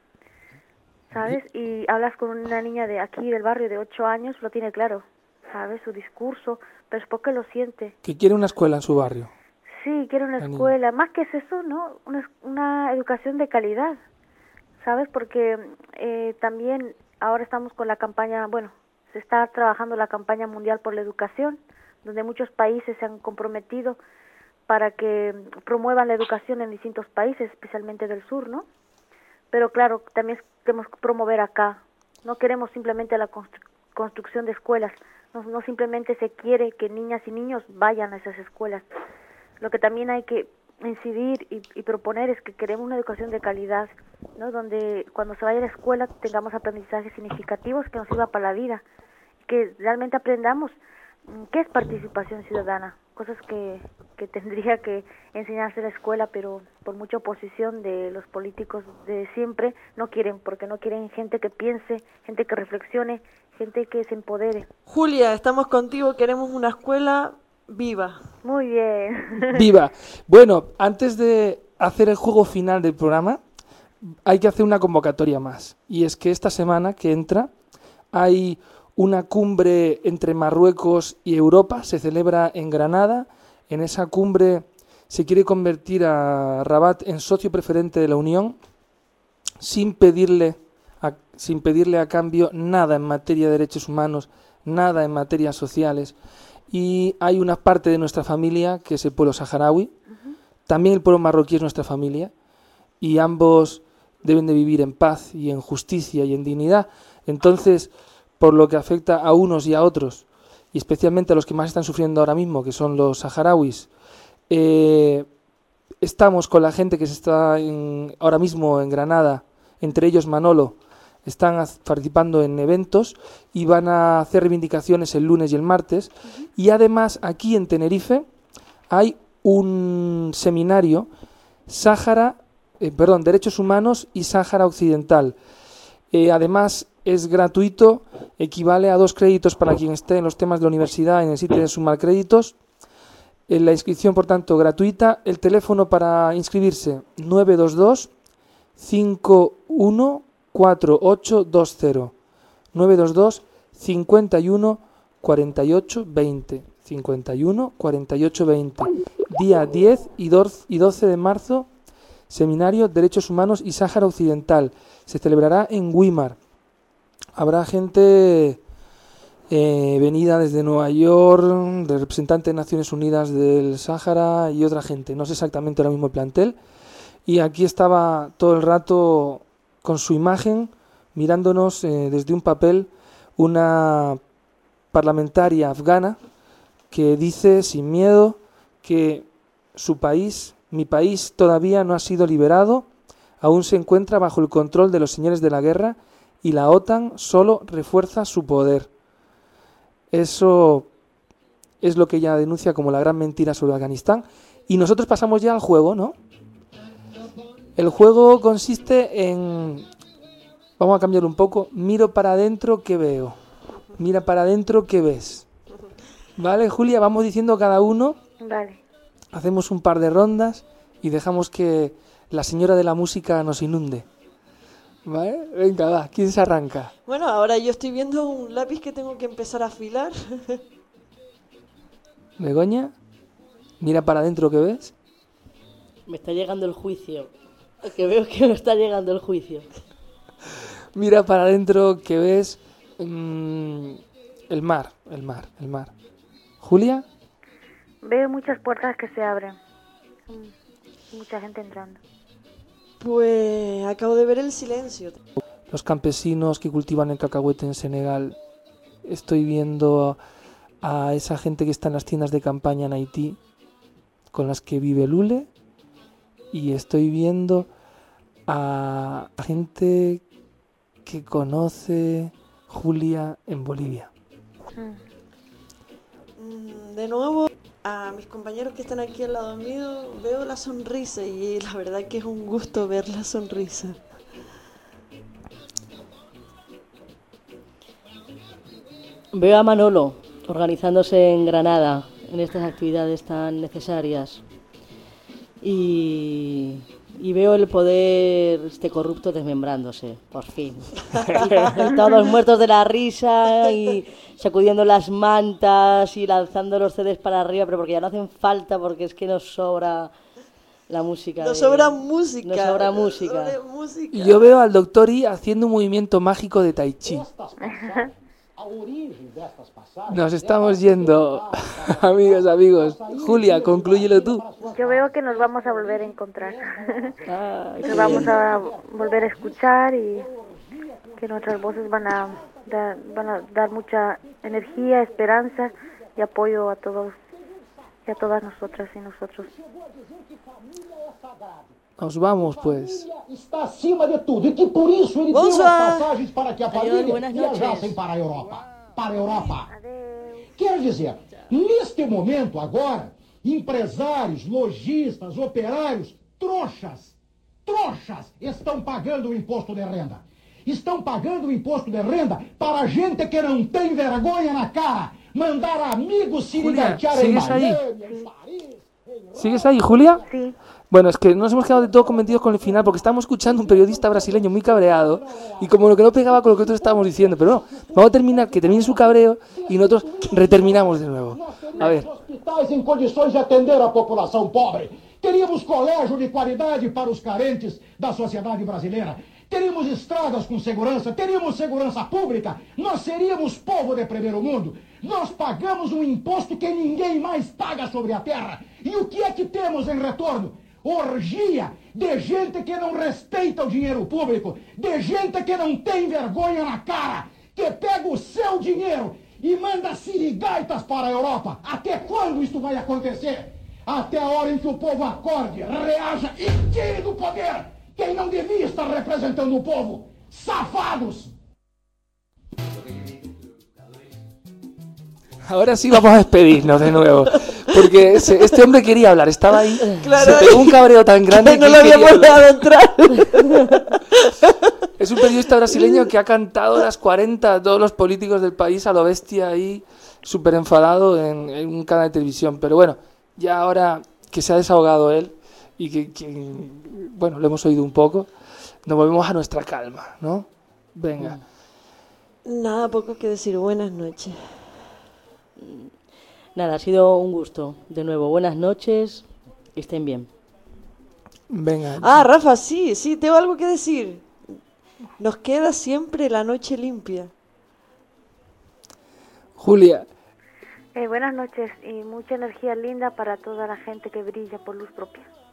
¿sabes? Y hablas con una niña de aquí del barrio de 8 años, lo tiene claro, ¿sabes? Su discurso, pero es porque lo siente. Que quiere una escuela en su barrio. Sí, quiere una escuela, más que es eso, ¿no? Una educación de calidad, ¿sabes? Porque también ahora estamos con la campaña, bueno, se está trabajando la campaña mundial por la educación, donde muchos países se han comprometido para que promuevan la educación en distintos países, especialmente del sur, ¿no? Pero claro, también queremos promover acá. No queremos simplemente la construcción de escuelas, no simplemente se quiere que niñas y niños vayan a esas escuelas. Lo que también hay que incidir y proponer es que queremos una educación de calidad, ¿no? Donde cuando se vaya a la escuela tengamos aprendizajes significativos que nos sirva para la vida, que realmente aprendamos qué es participación ciudadana, cosas que tendría que enseñarse en la escuela, pero por mucha oposición de los políticos de siempre no quieren, porque no quieren gente que piense, gente que reflexione, gente que se empodere. Julia, estamos contigo, queremos una escuela viva. Muy bien. ¡Viva! Bueno, antes de hacer el juego final del programa, hay que hacer una convocatoria más. Y es que esta semana que entra hay una cumbre entre Marruecos y Europa, se celebra en Granada. En esa cumbre se quiere convertir a Rabat en socio preferente de la Unión, sin pedirle a cambio nada en materia de derechos humanos, nada en materias sociales. Y hay una parte de nuestra familia que es el pueblo saharaui, también el pueblo marroquí es nuestra familia, y ambos deben de vivir en paz y en justicia y en dignidad. Entonces, por lo que afecta a unos y a otros, y especialmente a los que más están sufriendo ahora mismo, que son los saharauis, estamos con la gente que se está ahora mismo en Granada, entre ellos Manolo, están participando en eventos y van a hacer reivindicaciones el lunes y el martes. Y además aquí en Tenerife hay un seminario Derechos Humanos y Sáhara Occidental. Además es gratuito, equivale a 2 créditos para quien esté en los temas de la universidad y necesite sumar créditos. La inscripción, por tanto, gratuita. El teléfono para inscribirse 922 51 4820 922 51 48 20 51 48 20. Día 10 y 12 de marzo, seminario Derechos Humanos y Sáhara Occidental. Se celebrará en Weimar. Habrá gente venida desde Nueva York, del representante de Naciones Unidas del Sáhara y otra gente. No sé exactamente ahora mismo el plantel. Y aquí estaba todo el rato con su imagen, mirándonos desde un papel, una parlamentaria afgana que dice sin miedo que su país, mi país, todavía no ha sido liberado, aún se encuentra bajo el control de los señores de la guerra y la OTAN solo refuerza su poder. Eso es lo que ella denuncia como la gran mentira sobre Afganistán. Y nosotros pasamos ya al juego, ¿no? El juego consiste en Vamos a cambiar un poco. Miro para adentro, ¿qué veo? Mira para adentro, ¿qué ves? Vale, Julia, vamos diciendo cada uno. Vale. Hacemos un par de rondas y dejamos que la señora de la música nos inunde. ¿Vale? Venga, va, ¿quién se arranca? Bueno, ahora yo estoy viendo un lápiz que tengo que empezar a afilar. Begoña, mira para adentro, ¿qué ves? Me está llegando el juicio. Que veo que me está llegando el juicio. Mira para adentro, ¿qué ves? El mar. ¿Julia? Veo muchas puertas que se abren. Mucha gente entrando. Pues acabo de ver el silencio. Los campesinos que cultivan el cacahuete en Senegal. Estoy viendo a esa gente que está en las tiendas de campaña en Haití, con las que vive Lule. Y estoy viendo a gente que conoce Julia en Bolivia. De nuevo, a mis compañeros que están aquí al lado mío, veo la sonrisa y la verdad que es un gusto ver la sonrisa. Veo a Manolo organizándose en Granada en estas actividades tan necesarias. Y veo el poder corrupto desmembrándose, por fin. Y todos muertos de la risa y sacudiendo las mantas y lanzando los CDs para arriba, pero porque ya no hacen falta, porque es que nos sobra la música. Nos sobra música. Nos sobra música. Y yo veo al Dr. I haciendo un movimiento mágico de Tai Chi. Nos estamos yendo, amigos. Julia, conclúyelo tú. Yo veo que nos vamos a volver a encontrar. Nos vamos a volver a escuchar y que nuestras voces van a dar mucha energía, esperanza y apoyo a todos y a todas nosotras y nosotros. Nos vamos, pues. Está acima de tudo e que por isso ele deu as passagens para que a família viajassem para a Europa. Para a Europa. Quero dizer, neste momento agora, empresários, lojistas, operários, trouxas estão pagando o imposto de renda. Estão pagando o imposto de renda para gente que não tem vergonha na cara. Mandar amigos se divertir en Miami, en París. ¿Sigues ahí, Julia? Sí. Bueno, es que nos hemos quedado de todo convencidos con el final porque estábamos escuchando un periodista brasileño muy cabreado y como lo que no pegaba con lo que nosotros estábamos diciendo. Pero no, vamos a terminar, que termine su cabreo y nosotros reterminamos de nuevo. A ver. Hospitais em condições de atender a população pobre. Teríamos colégio de qualidade para os carentes da sociedade brasileira. Teríamos estradas com segurança, teríamos segurança pública. Nós seríamos povo de primeiro mundo. Nós pagamos um imposto que ninguém mais paga sobre a terra. E o que é que temos em retorno? Orgia de gente que não respeita o dinheiro público, de gente que não tem vergonha na cara, que pega o seu dinheiro e manda sirigaitas para a Europa. Até quando isso vai acontecer? Até a hora em que o povo acorde, reaja e tire do poder quem não devia estar representando o povo. Safados! Ahora sí vamos a despedirnos de nuevo, porque este hombre quería hablar, estaba ahí, claro, se pegó un cabreo tan grande que no lo habíamos dejado entrar. Es un periodista brasileño que ha cantado las 40 a todos los políticos del país a lo bestia ahí, súper enfadado en un canal de televisión, pero bueno, ya ahora que se ha desahogado él y que bueno, lo hemos oído un poco, nos volvemos a nuestra calma, ¿no? Venga. Nada, poco que decir, buenas noches. Nada, ha sido un gusto. De nuevo, buenas noches, que estén bien. Venga. Ah, Rafa, sí, tengo algo que decir. Nos queda siempre la noche limpia. Julia. Buenas noches y mucha energía linda para toda la gente que brilla por luz propia.